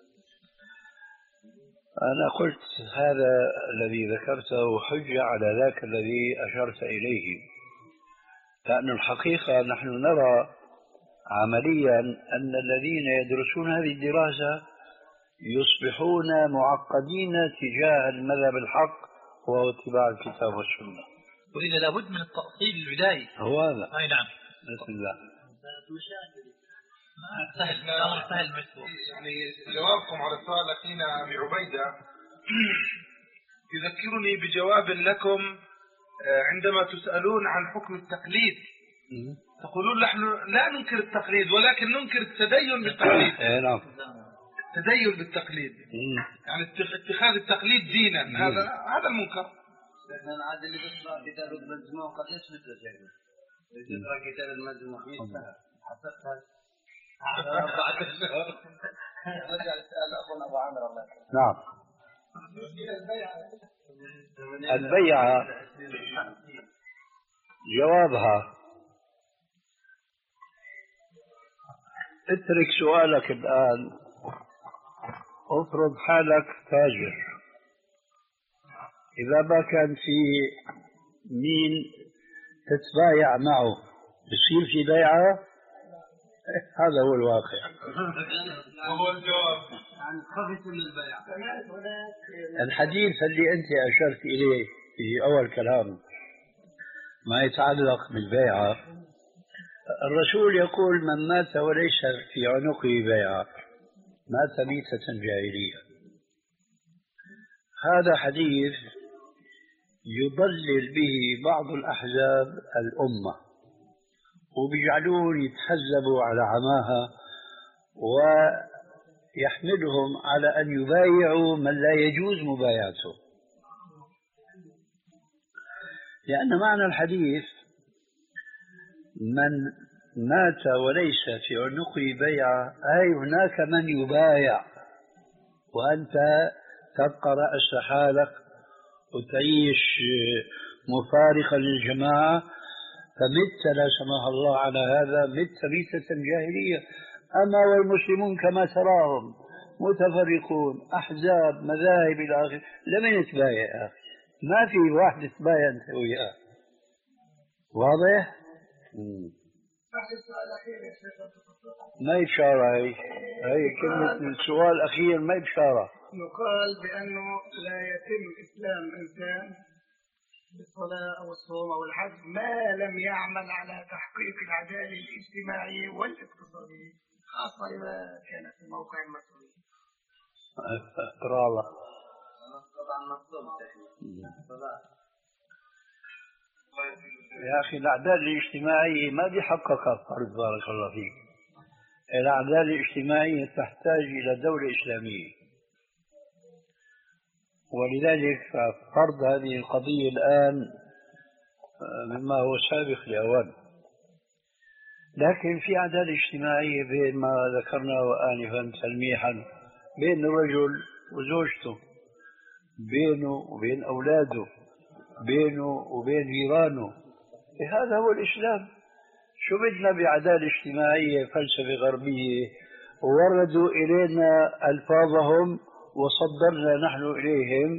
أنا قلت هذا الذي ذكرته حجة على ذاك الذي أشرت إليه، لأن الحقيقة نحن نرى عمليا أن الذين يدرسون هذه الدراسة يصبحون معقدين تجاه المذهب الحق وهو اتباع الكتاب والسنة، ولذا لابد من التأصيل البدائي. هو هذا. أي نعم. بسم الله. سهل الأمر سهل مثله. يعني جوابكم على سؤال أخينا أبي عبيدة يذكرني بجواب لكم عندما تسألون عن حكم التقليد تقولون نحن لا ننكر التقليد ولكن ننكر التدين بالتقليد. نعم. التدين بالتقليد يعني اتخاذ التقليد دينا هذا هذا المنكر. لأن عاد اللي بيقرأ كتاب المجموع قد يثبت يا شيخ. اللي بيقرأ كتاب المجموع يسمع حسبتها أربعة أشهر. رجع السؤال أخونا أبو عامر الله يكرمه. نعم. البيعة جوابها اترك سؤالك الآن، افرض حالك تاجر، إذا ما كان في مين تتبايع معه يصير في بيعة. هذا هو الواقع. وهو الجواب عن خفة من البيع. الحديث اللي أنت أشرت إليه في أول كلام ما يتعلق بالبيعة، الرسول يقول من مات وليس في عنقه بيعة مات ميتة جاهلية. هذا حديث يضلل به بعض الأحزاب الأمة وبيجعلون يتحزبوا على عماها ويحملهم على أن يبايعوا من لا يجوز مبايعته، لأن معنى الحديث من مات وليس في عنقه بيعة أي هناك من يبايع وأنت تبقى رأس حالك وتعيش مفارقا للجماعة، فمت لا سمح الله على هذا مت ميتة جاهلية. أما والمسلمون كما تراهم متفرقون أحزاب مذاهب إلى آخره، لمن يتبايع؟ ما في واحد يتبايع أنت وياه. واضح؟ ما يبشارة هي هي كلمة السؤال الأخير ما يبشارة. يقال بأنه لا يتم إسلام إنسان بالصلاة أو الصوم أو الحج ما لم يعمل على تحقيق العدالة الاجتماعية والاقتصادية، خاصة إذا كان في موقع المسؤولية. الله طبعا مطلوب يا أخي العدالة الاجتماعية ما بيحققها فرد بارك الله فيك. العدالة الاجتماعية تحتاج إلى دولة إسلامية، ولذلك فرض هذه القضية الآن مما هو سابق لأوان. لكن في عدالة اجتماعية بين ما ذكرناه آنفا تلميحا بين الرجل وزوجته، بينه وبين أولاده، بينه وبين جيرانه. هذا هو الإسلام. شو بدنا بعدالة اجتماعية فلسفة غربية ووردوا إلينا ألفاظهم وصدرنا نحن إليهم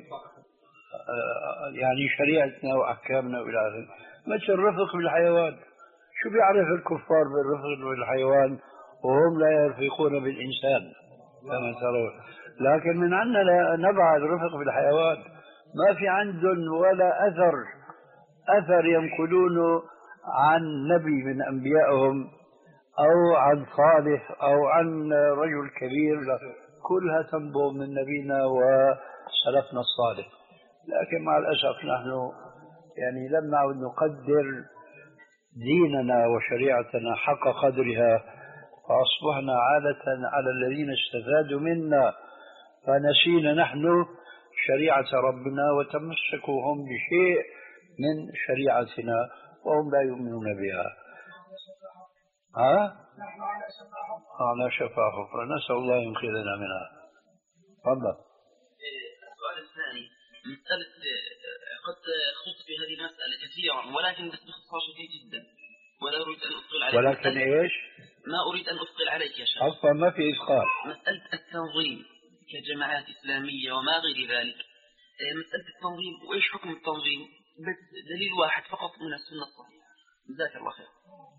يعني شريعتنا وأحكامنا وإلى آخره، مثل الرفق بالحيوان. شو بيعرف الكفار بالرفق بالحيوان وهم لا يرفقون بالإنسان كما ترون؟ لكن من عندنا نبع الرفق بالحيوان ما في عندهم ولا أثر أثر ينقلونه عن نبي من أنبيائهم أو عن صالح أو عن رجل كبير، كلها تنبع من نبينا وسلفنا الصالح. لكن مع الأسف نحن يعني لم نعد نقدر ديننا وشريعتنا حق قدرها، فأصبحنا عادة على الذين استفادوا منا، فنسينا نحن شريعة ربنا وتمسكوا هم بشيء من شريعتنا وهم لا يؤمنون بها. ها؟ على شفا حفرة، نسأل الله ينقذنا منها. تفضل. السؤال الثاني مسألة قد خص في هذه المسألة كثيرا ولكن باختصار شديد جدا ولا أريد أن أثقل عليك. ولكن إيش؟ ما أريد أن أثقل عليك يا شيخ. أصلا ما في إثقال. مسألة التنظيم كجماعات إسلامية وما غير ذلك، مسألة التنظيم وإيش حكم التنظيم؟ بس دليل واحد فقط من السنة الصحيحة. جزاك الله خير.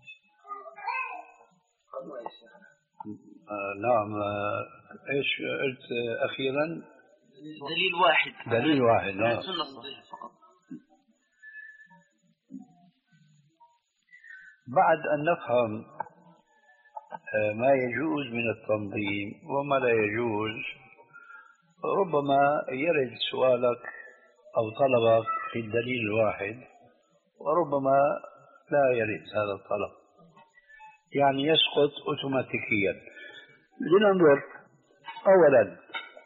آه نعم. آه ايش قلت آه اخيرا؟ دليل واحد. دليل واحد. من السنة الصحيحة فقط. بعد ان نفهم ما يجوز من التنظيم وما لا يجوز، ربما يرد سؤالك أو طلبك في الدليل الواحد، وربما لا يرد هذا الطلب، يعني يسقط أوتوماتيكيا. لننظر أولا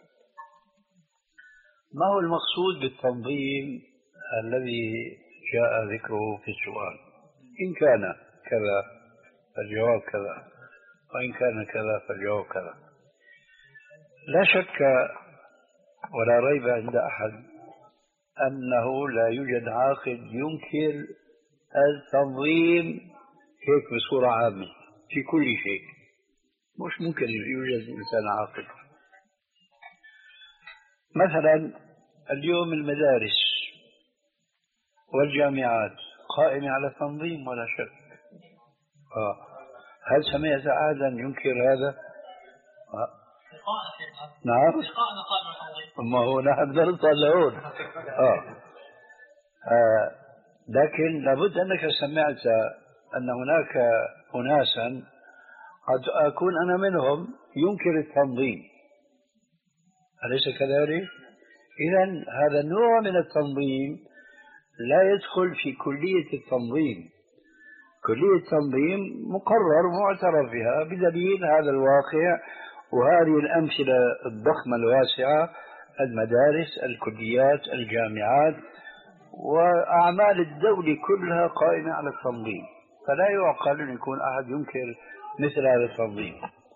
ما هو المقصود بالتنظيم الذي جاء ذكره في السؤال. إن كان كذا فالجواب كذا، وإن كان كذا فالجواب كذا. لا شك ولا ريب عند أحد أنه لا يوجد عاقل ينكر التنظيم هيك بصورة عامة في كل شيء. مش ممكن يوجد إنسان عاقل. مثلا اليوم المدارس والجامعات قائمة على التنظيم ولا شك. آه. هل سمعت أحدا ينكر هذا؟ آه. نعم. ما هو نحن نرضى لهون. آه. آه. لكن لابد أنك سمعت أن هناك أناسا قد أكون أنا منهم ينكر التنظيم، أليس كذلك؟ إذن هذا النوع من التنظيم لا يدخل في كلية التنظيم. كلية التنظيم مقرر معترف بها بدليل هذا الواقع وهذه الأمثلة الضخمة الواسعة: المدارس، الكليات، الجامعات، وأعمال الدولة كلها قائمة على التنظيم. فلا يعقل أن يكون أحد ينكر مثل هذا التنظيم.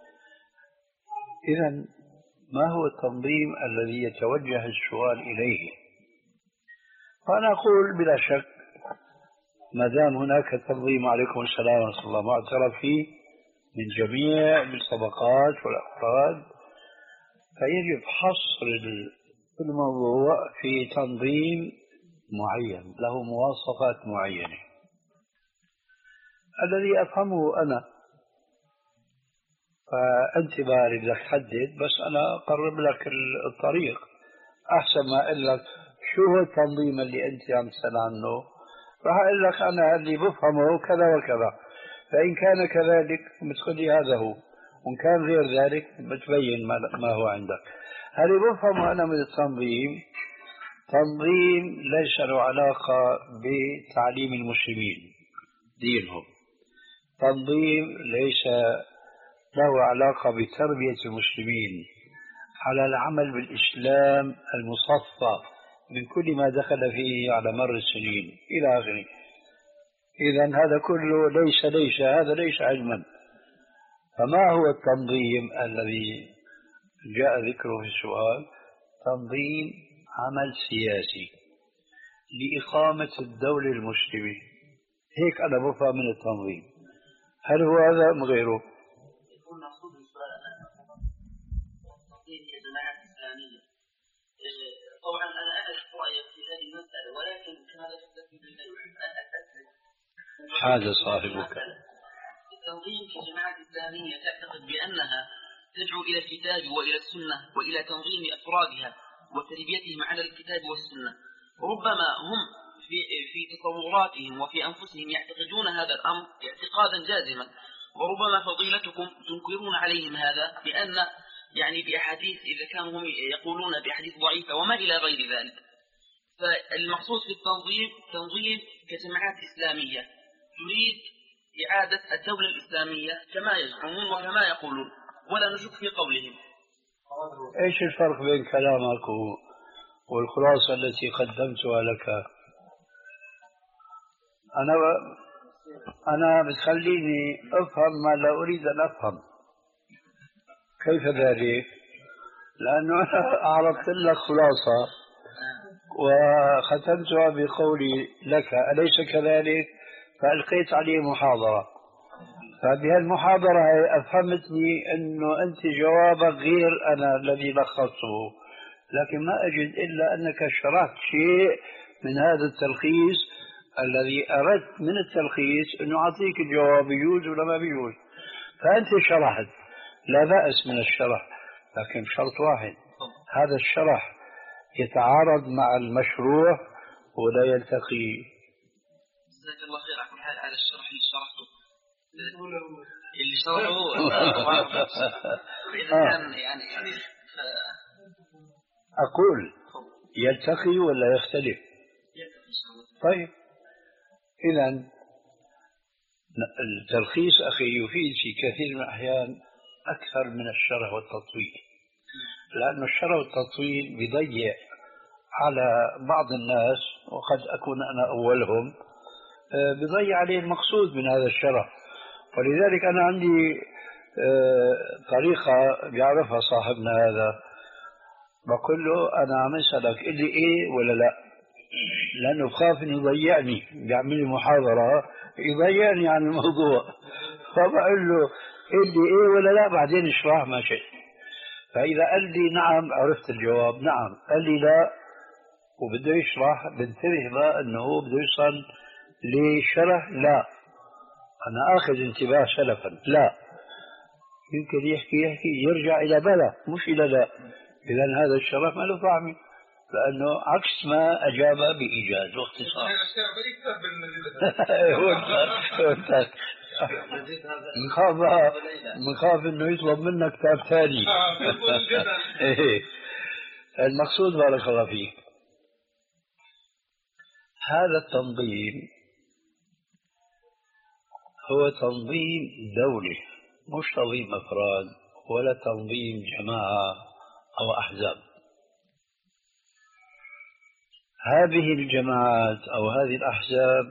إذن ما هو التنظيم الذي يتوجه السؤال إليه؟ فأنا أقول بلا شك ما دام هناك تنظيم، عليكم السلام ورحمة الله، معترف فيه من جميع الطبقات والأفراد، فيجب حصر الموضوع في تنظيم معين له مواصفات معينة. الذي أفهمه أنا، فأنت بارد لك حدد، بس أنا أقرب لك الطريق أحسن ما أقول لك شو هو التنظيم اللي أنت عم تسأل عنه. راح أقول لك أنا اللي بفهمه كذا وكذا، فإن كان كذلك بتقولي هذا هو، وإن كان غير ذلك بتبين ما هو عندك. هذا بفهمه أنا من التنظيم. تنظيم ليس له علاقة بتعليم المسلمين دينهم، تنظيم ليس له علاقة بتربية المسلمين على العمل بالإسلام المصفى من كل ما دخل فيه على مر السنين إلى آخره. إذن هذا كله ليس ليس هذا ليس علما. فما هو التنظيم الذي جاء ذكره في السؤال؟ تنظيم عمل سياسي لإقامة الدولة المسلمة. هيك أنا بفهم من التنظيم. هل هو هذا أم غيره؟ يكون مقصود السؤال أن التنظيم هي جماعات إسلامية. طبعا أنا أعرف رأيك في هذه المسألة، ولكن كما ذكرت في البداية أن أستثني هذا صاحبك. التنظيم كجماعة إسلامية تعتقد بأنها تدعو إلى الكتاب وإلى السنة وإلى تنظيم أفرادها وتربيتهم على الكتاب والسنة. ربما هم في في تصوراتهم وفي أنفسهم يعتقدون هذا الأمر اعتقادا جازما، وربما فضيلتكم تنكرون عليهم هذا بأن يعني بأحاديث إذا كانوا هم يقولون بأحاديث ضعيفة وما إلى غير ذلك. فالمقصود في التنظيم تنظيم كجماعات إسلامية تريد إعادة الدولة الإسلامية كما يزعمون وكما يقولون، ولا نشك في قولهم. إيش الفرق بين كلامك والخلاصة التي قدمتها لك؟ أنا أنا بتخليني أفهم ما لا أريد أن أفهم. كيف ذلك؟ لأنه أنا أعرضت لك خلاصة وختمتها بقولي لك أليس كذلك؟ فألقيت عليه محاضرة، فبهالمحاضرة أفهمتني أنه أنت جوابك غير أنا الذي لخصته، لكن ما أجد إلا أنك شرحت شيء من هذا التلخيص الذي أردت من التلخيص أنه أعطيك الجواب يجوز ولا ما بيجوز. فأنت شرحت، لا بأس من الشرح، لكن شرط واحد: هذا الشرح يتعارض مع المشروع ولا يلتقي. جزاك الله خير على الشرح اللي شرحته. اللي شرحوه إذا كان يعني أقول يلتقي ولا يختلف؟ طيب إذا التلخيص أخي يفيد في كثير من الأحيان أكثر من الشرح والتطويل، لأن الشرح والتطويل بيضيع على بعض الناس، وقد أكون أنا أولهم، بيضيع عليه المقصود من هذا الشرح. ولذلك أنا عندي طريقة بيعرفها صاحبنا هذا، بقول له أنا عم أسألك إلي إيه ولا لا، لأنه بخاف إنه يضيعني، بيعمل لي محاضرة يضيعني عن الموضوع، فبقول له إلي إيه ولا لا بعدين اشرح ما شئت. فإذا قال لي نعم عرفت الجواب نعم، قال لي لا وبده يشرح، بنتبه بقى أنه هو بده يوصل لشرح لا، أنا أخذ انتباه سلفا لا، يمكن يحكي يحكي يرجع إلى بلا مش إلى لا. إذن هذا الشرح ما له طعمه، لأنه عكس ما أجاب بإيجاز واختصار. نخاف نخاف إنه يطلب منك كتاب ثاني. المقصود بارك الله فيك، هذا التنظيم هو تنظيم دولي، مش تنظيم أفراد ولا تنظيم جماعة أو أحزاب. هذه الجماعات أو هذه الأحزاب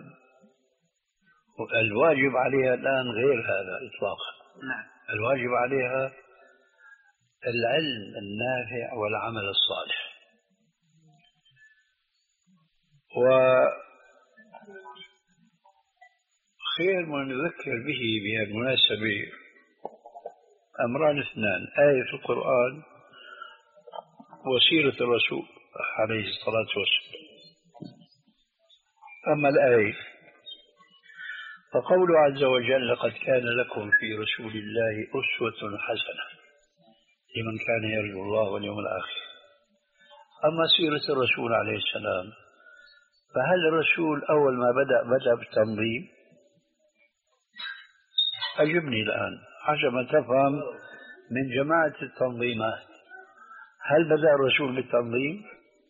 الواجب عليها الآن غير هذا إطلاقا. الواجب عليها العلم النافع والعمل الصالح. وخير ما نذكر به بهالمناسبة أمران اثنان: آية في القرآن وسيرة الرسول عليه الصلاة والسلام. أما الآية فقوله عز وجل: لقد كان لكم في رسول الله أسوة حسنة لمن كان يرجو الله واليوم الآخر. أما سيرة الرسول عليه السلام، فهل الرسول أول ما بدأ بدأ بالتنظيم؟ أجبني الآن حسب ما تفهم من جماعة التنظيمات، هل بدأ الرسول بالتنظيم؟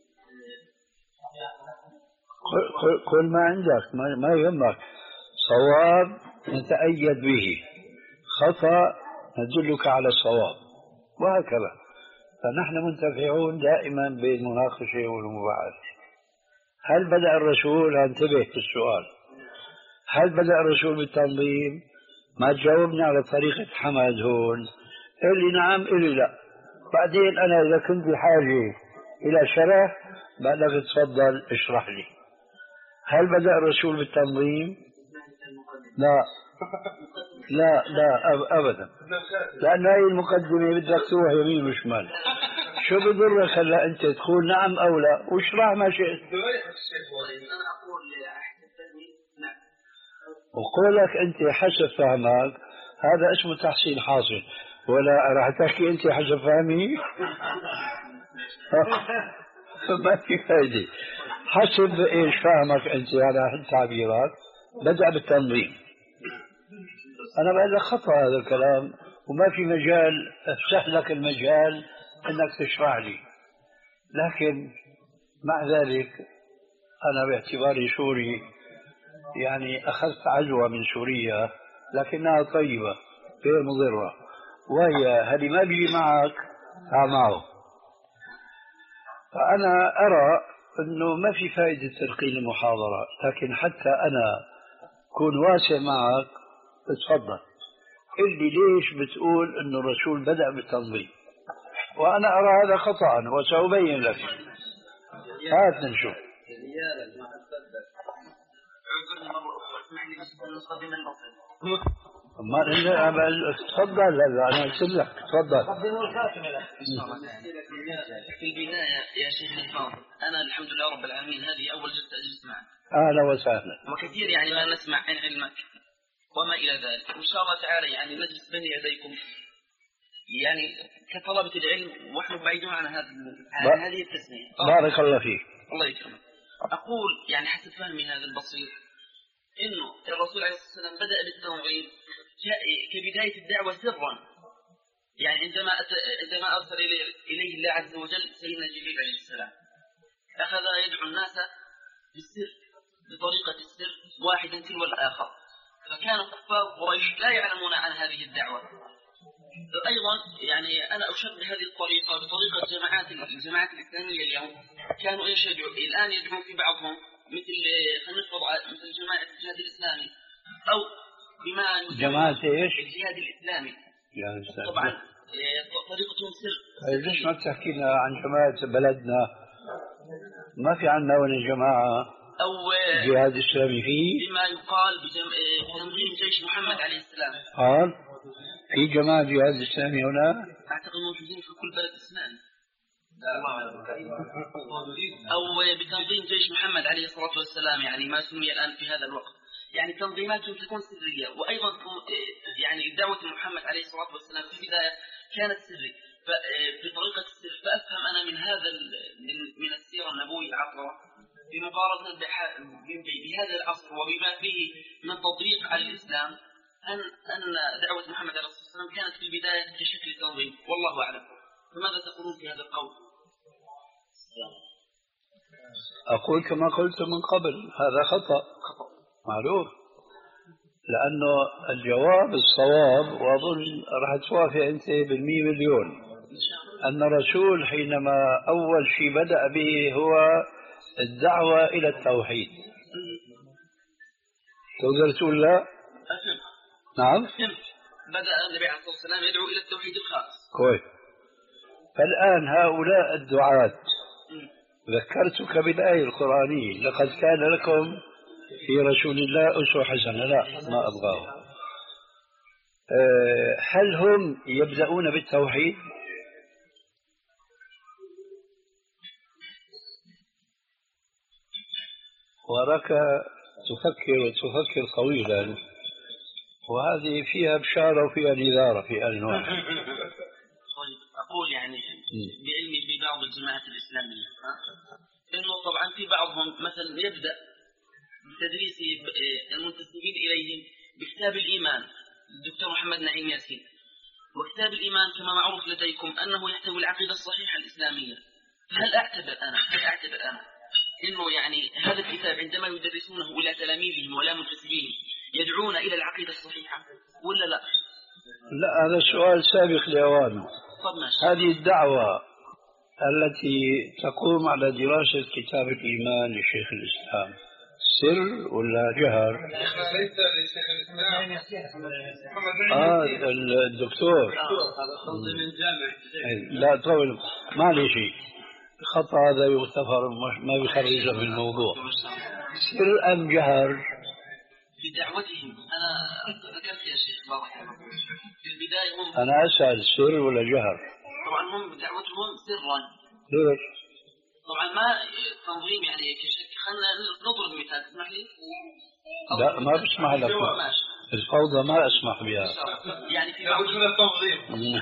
قل ما عندك، ما يهمك، صواب نتأيد به، خطأ ندلك على الصواب، وهكذا. فنحن منتفعون دائما بالمناقشة والمباحثة. هل بدأ الرسول؟ انتبه في السؤال، هل بدأ الرسول بالتنظيم؟ ما تجاوبني على طريقة حمد هون، قل نعم قل لا، بعدين أنا إذا كنت بحاجة إلى شرح بدك تفضل اشرح لي. هل بدأ الرسول بالتنظيم؟ لا لا لا أبدا، لأن هذه المقدمة بدك تروح يمين وشمال. شو بضرك هلا أنت تقول نعم أو لا واشرح ما شئت. وقولك أنت حسب فهمك هذا اسمه تحصيل حاصل، ولا راح تحكي أنت حسب فهمي؟ ما في فايدة. حسب إيش فهمك أنت على التعبيرات بدأ بالتنظيم. أنا بقول لك خطأ هذا الكلام، وما في مجال أفتح لك المجال أنك تشرح لي. لكن مع ذلك أنا باعتباري سوري يعني أخذت عزوة من سوريا لكنها طيبة غير مضرة، وهي هل ما بيجي معك معه. فأنا أرى أنه ما في فائدة تلقين المحاضرة، لكن حتى أنا كون واسع معك اتفضل قل لي ليش بتقول أنه الرسول بدأ بالتنظيم، وأنا أرى هذا خطأ وسأبين لك. هات نشوف. ما أنا تفضل. لا أنا قلت لك تفضل. في البداية يا شيخ الفاضل، أنا الحمد لله رب العالمين هذه أول جلسة أجلس معك. أهلا وسهلا. وكثير يعني ما نسمع عن علمك وما إلى ذلك، وإن شاء الله تعالى يعني نجلس بين يديكم يعني كطلبة العلم ونحن بعيدون عن هذه عن هذه التسمية. بارك الله فيك. الله يكرمك. أقول يعني حسب فهمي هذا البسيط، إنه الرسول عليه الصلاة والسلام بدأ بالتنظيم كبداية الدعوة سرا، يعني عندما عندما أرسل إليه الله عز وجل سيدنا جبريل عليه السلام أخذ يدعو الناس بالسر بطريقة السر واحدا تلو الآخر، فكان كفار قريش لا يعلمون عن هذه الدعوة. أيضا يعني أنا أشبه هذه الطريقة بطريقة جماعات الجماعات الإسلامية اليوم، كانوا إيش يدعو الآن يدعون في بعضهم مثل خلينا نفرض مثل جماعة الجهاد الإسلامي أو بما جماعة إيش؟ الجهاد الإسلامي. يعني طبعا طريقتهم سر. طيب ليش ما بتحكي لنا عن جماعة بلدنا؟ ما في عندنا ولا جماعة أو جهاد إسلامي فيه؟ بما يقال بتنظيم جيش محمد عليه السلام. قال في جماعة جهاد إسلامي هنا؟ أعتقد موجودين في كل بلد إسلامي. أو بتنظيم جيش محمد عليه الصلاة والسلام، يعني ما سمي الآن في هذا الوقت، يعني تنظيماتهم تكون سرية. وأيضا يعني دعوة محمد عليه الصلاة والسلام في البداية كانت سرية بطريقة السر. فأفهم أنا من هذا من من السيرة النبوية العطرة بمقارنة بهذا العصر وبما فيه من تطبيق على الإسلام أن أن دعوة محمد عليه الصلاة والسلام كانت في البداية كشكل تنظيم، والله أعلم. فماذا تقولون في هذا القول؟ أقول كما قلت من قبل، هذا خطأ معروف، لأنه الجواب الصواب، وأظن راح توافق أنت بالمية مليون، أن الرسول حينما أول شيء بدأ به هو الدعوة إلى التوحيد. تقدر تقول لا؟ أفهم. نعم. بدأ النبي عليه الصلاة والسلام يدعو إلى التوحيد الخاص. كويس. فالآن هؤلاء الدعاة ذكرتك بالآية القرآنية: لقد كان لكم في رسول الله أسوة حسنة. لا، ما أبغاه. هل هم يبدأون بالتوحيد؟ وراك تفكر وتفكر طويلا، وهذه فيها بشارة وفيها نذارة في آن واحد. أقول يعني بعلمي ببعض الجماعات الإسلامية إنه طبعا في بعضهم مثلا يبدأ بتدريس المنتسبين إليهم بكتاب الإيمان الدكتور محمد نعيم ياسين. وكتاب الإيمان كما معروف لديكم أنه يحتوي العقيدة الصحيحة الإسلامية. هل أعتبر أنا هل أعتبر أنا إنه يعني هذا الكتاب عندما يدرسونه إلى تلاميذهم ولا منتسبين يدعون إلى العقيدة الصحيحة ولا لا؟ لا، هذا سؤال سابق لأوانه. هذه الدعوة التي تقوم على دراسة كتاب الإيمان لشيخ الإسلام سر ولا جهر؟ ليس لشيخ الإسلام آه الدكتور. هذا تنظيم الجامع. لا طول، ما لي شيء خطأ، هذا يغتفر، ما بيخرجه في الموضوع. سر أم جهر؟ بدعوتهم أنا ذكرت يا شيخ بارك الله في البداية هم أنا أسأل سر ولا جهر؟ طبعا هم دعوتهم سرا. سر. طبعا ما تنظيم يعني كشكل. خلنا نضرب مثال، تسمح لي؟ لا ما بسمح لك، الفوضى ما أسمح بها. يعني في بعض التنظيم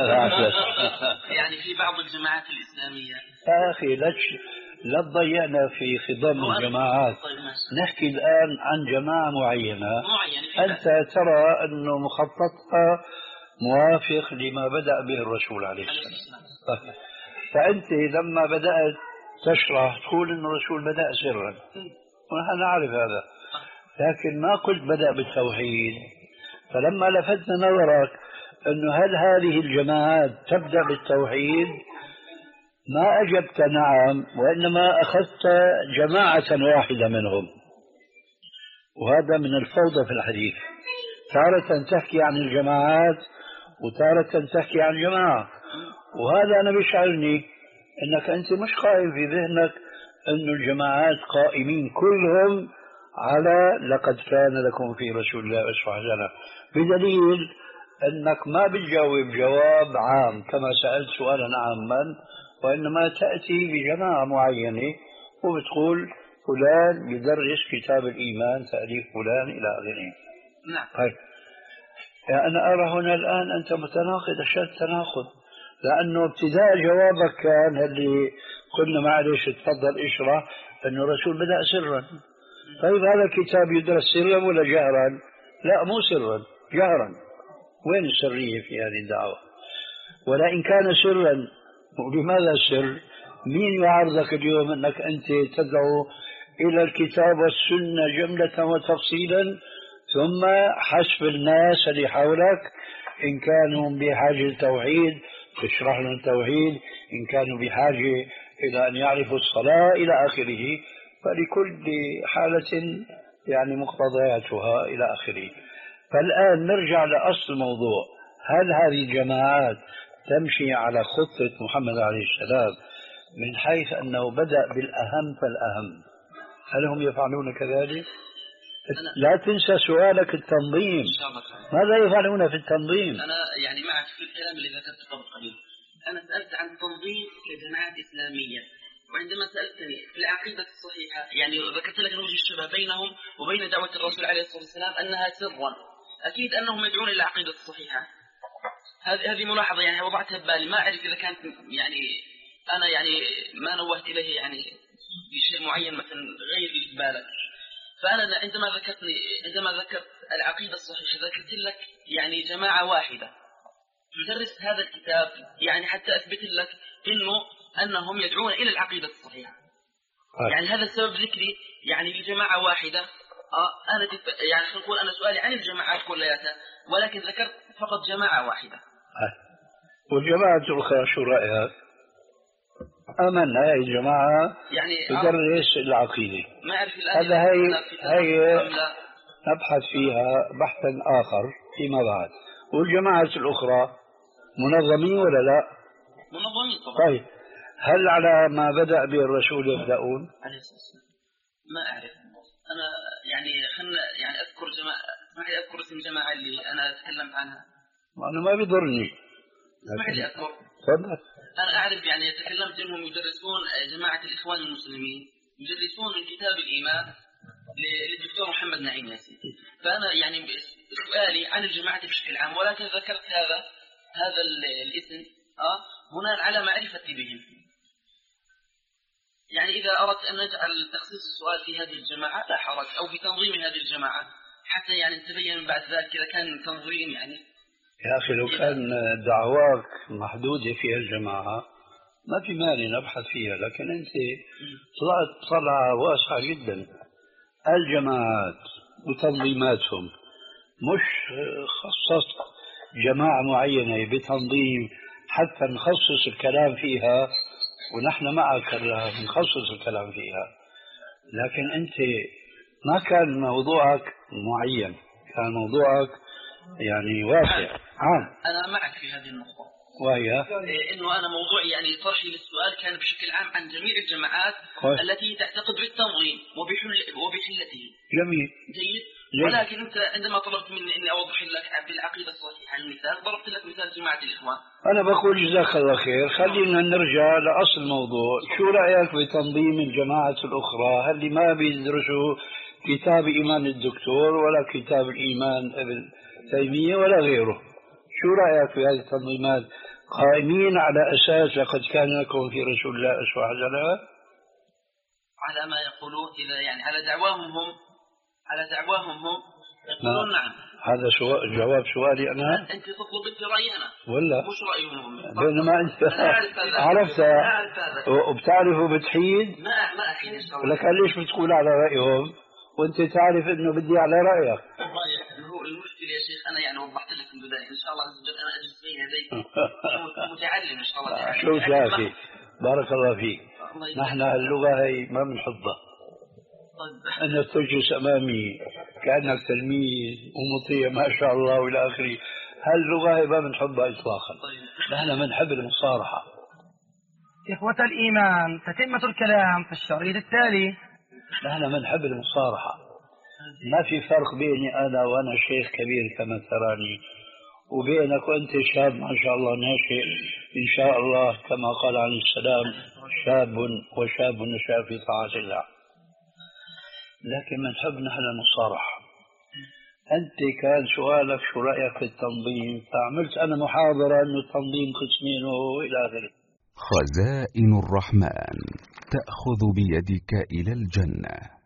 يعني في بعض الجماعات الإسلامية يا أخي لا لا تضيعنا في خضم الجماعات. نحكي الآن عن جماعة معينة أنت ترى أنه مخططها موافق لما بدأ به الرسول عليه السلام. فأنت لما بدأت تشرح تقول أن الرسول بدأ سرا، ونحن نعرف هذا، لكن ما قلت بدأ بالتوحيد. فلما لفتنا نظرك أنه هل هذه الجماعات تبدأ بالتوحيد، ما أجبت نعم، وإنما أخذت جماعة واحدة منهم، وهذا من الفوضى في الحديث. تارة تحكي عن الجماعات وتارة تحكي عن جماعة، وهذا أنا بيشعرني أنك أنت مش قائم في ذهنك أن الجماعات قائمين كلهم على لقد كان لكم في رسول الله أسوة حسنة، بدليل أنك ما بتجاوب جواب عام كما سألت سؤالا عاما، وإنما تأتي بجماعة معينة وبتقول فلان يدرس كتاب الإيمان تأليف فلان إلى آخره. نعم. طيب يعني أنا أرى هنا الآن أنت متناقض أشد تناقض، لأنه ابتداء جوابك كان اللي قلنا معلش تفضل اشرح أنه الرسول بدأ سرا، طيب هذا الكتاب يدرس سرا ولا جهرا؟ لا مو سرا، جهرا. وين السرية في هذه الدعوة؟ ولا إن كان سرا، لماذا السر؟ مين يعرضك اليوم أنك أنت تدعو إلى الكتاب والسنة جملة وتفصيلا، ثم حسب الناس اللي حولك إن كانوا بحاجة للتوحيد تشرح لهم التوحيد، إن كانوا بحاجة إلى أن يعرفوا الصلاة إلى آخره، فلكل حالة يعني مقتضياتها إلى آخره. فالآن نرجع لأصل الموضوع، هل هذه الجماعات تمشي على خطة محمد عليه السلام من حيث أنه بدأ بالأهم فالأهم؟ هل هم يفعلون كذلك؟ لا تنسى سؤالك التنظيم، ماذا يفعلون في التنظيم؟ أنا يعني معك في الكلام اللي ذكرته قبل قليل. أنا سألت عن تنظيم كجماعات إسلامية، وعندما سألتني في العقيدة الصحيحة يعني ذكرت لك وجه الشبه بينهم وبين دعوة الرسول عليه الصلاة والسلام أنها سرا، أكيد أنهم يدعون إلى العقيدة الصحيحة. هذه هذه ملاحظة يعني وضعتها ببالي، ما أعرف إذا كانت يعني أنا يعني ما نوهت إليه يعني بشيء معين مثلا غير اللي في بالك. فأنا عندما ذكرتني عندما ذكرت العقيدة الصحيحة ذكرت لك يعني جماعة واحدة تدرس هذا الكتاب، يعني حتى أثبت لك إنه أنهم يدعون إلى العقيدة الصحيحة. يعني هذا السبب ذكري يعني لجماعة واحدة. آه أنا تف... يعني خلينا نقول أنا سؤالي عن الجماعات كلها، ولكن ذكرت فقط جماعة واحدة. والجماعة الأخرى شو رأيك؟ أمن هاي الجماعة يعني تدرس العقيدة، ما أعرف الآن هذا هي هي نبحث فيها بحثا آخر فيما بعد. والجماعة الأخرى منظمين ولا لا؟ منظمين طبعا. طيب هل على ما بدأ به الرسول يبدأون؟ عليه الصلاة والسلام ما أعرف أنا يعني خلنا يعني أذكر جماعة اسمح لي أذكر اسم الجماعة اللي أنا تكلمت عنها. أنا ما بيضرني. اسمح لي أذكر. تفضل. أنا أعرف يعني تكلمت إنهم يدرسون جماعة الإخوان المسلمين يدرسون من كتاب الإيمان للدكتور محمد نعيم ياسين. فأنا يعني سؤالي عن الجماعة بشكل عام، ولكن ذكرت هذا هذا الاسم آه بناء على معرفتي بهم. يعني إذا أردت أن نجعل تخصيص السؤال في هذه الجماعة لا حرج، أو في تنظيم هذه الجماعة حتى يعني نتبين من بعد ذلك إذا كان تنظيم يعني. يا أخي لو كان دعواك محدودة في الجماعة ما في مانع نبحث فيها، لكن أنت طلعت طلعة واسعة جدا. الجماعات وتنظيماتهم مش خصصت جماعة معينة بتنظيم حتى نخصص الكلام فيها، ونحن معك نخصص الكلام فيها، لكن أنت ما كان موضوعك معين، كان موضوعك يعني واسع عام. أنا معك في هذه النقطة، وهي إيه إنه أنا موضوعي يعني طرحي للسؤال كان بشكل عام عن جميع الجماعات كويس. التي تعتقد بالتنظيم وبحل وبحلته. جميل جيد. جيد. ولكن أنت عندما طلبت مني إني أوضح لك بالعقيدة الصحيحة المثال، ضربت لك مثال جماعة الإخوان. أنا بقول جزاك الله خير، خلينا نرجع لأصل الموضوع. شو رأيك بتنظيم الجماعة الأخرى اللي ما بيدرسوا كتاب إيمان الدكتور ولا كتاب الإيمان ابن تيمية ولا غيره؟ شو رأيك في هذه التنظيمات قائمين على أساس لقد كان لكم في رسول الله أسوة حسنة؟ على ما يقولون إذا يعني على دعواهم هم على دعواهم هم يقولون نعم. هذا سؤال جواب سؤالي أنا. أنت تطلب أنت رأيي أنا ولا مش رأيهم هم. بينما أنت عرفت وبتعرف بتحيد. ما ما أحيد إن شاء الله. لك ليش بتقول على رأيهم وأنت تعرف إنه بدي على رأيك؟ هو المشكلة يا شيخ أنا يعني وضحت لك من البداية إن شاء الله عز وجل أنا أجلس بين يديك متعلم إن شاء الله. شوف يا أخي بارك الله فيك، نحن اللغة هي ما بنحبها. أنك تجلس أمامي كأنك تلميذ ومطيع ما شاء الله وإلى آخره، هاللغة هي ما بنحبها إطلاقا. نحن بنحب المصارحة. إخوة الإيمان، تتمة الكلام في الشريط التالي. نحن بنحب المصارحة، ما في فرق بيني أنا وأنا شيخ كبير كما تراني وبينك وأنت شاب ما شاء الله ناشئ إن شاء الله كما قال عليه السلام شاب وشاب نشأ في طاعة الله، لكن بنحب نحن المصارحة. أنت كان سؤالك شو رأيك في التنظيم، فعملت أنا محاضرة أنه التنظيم قسمين وإلى آخره. خزائن الرحمن تأخذ بيدك إلى الجنة.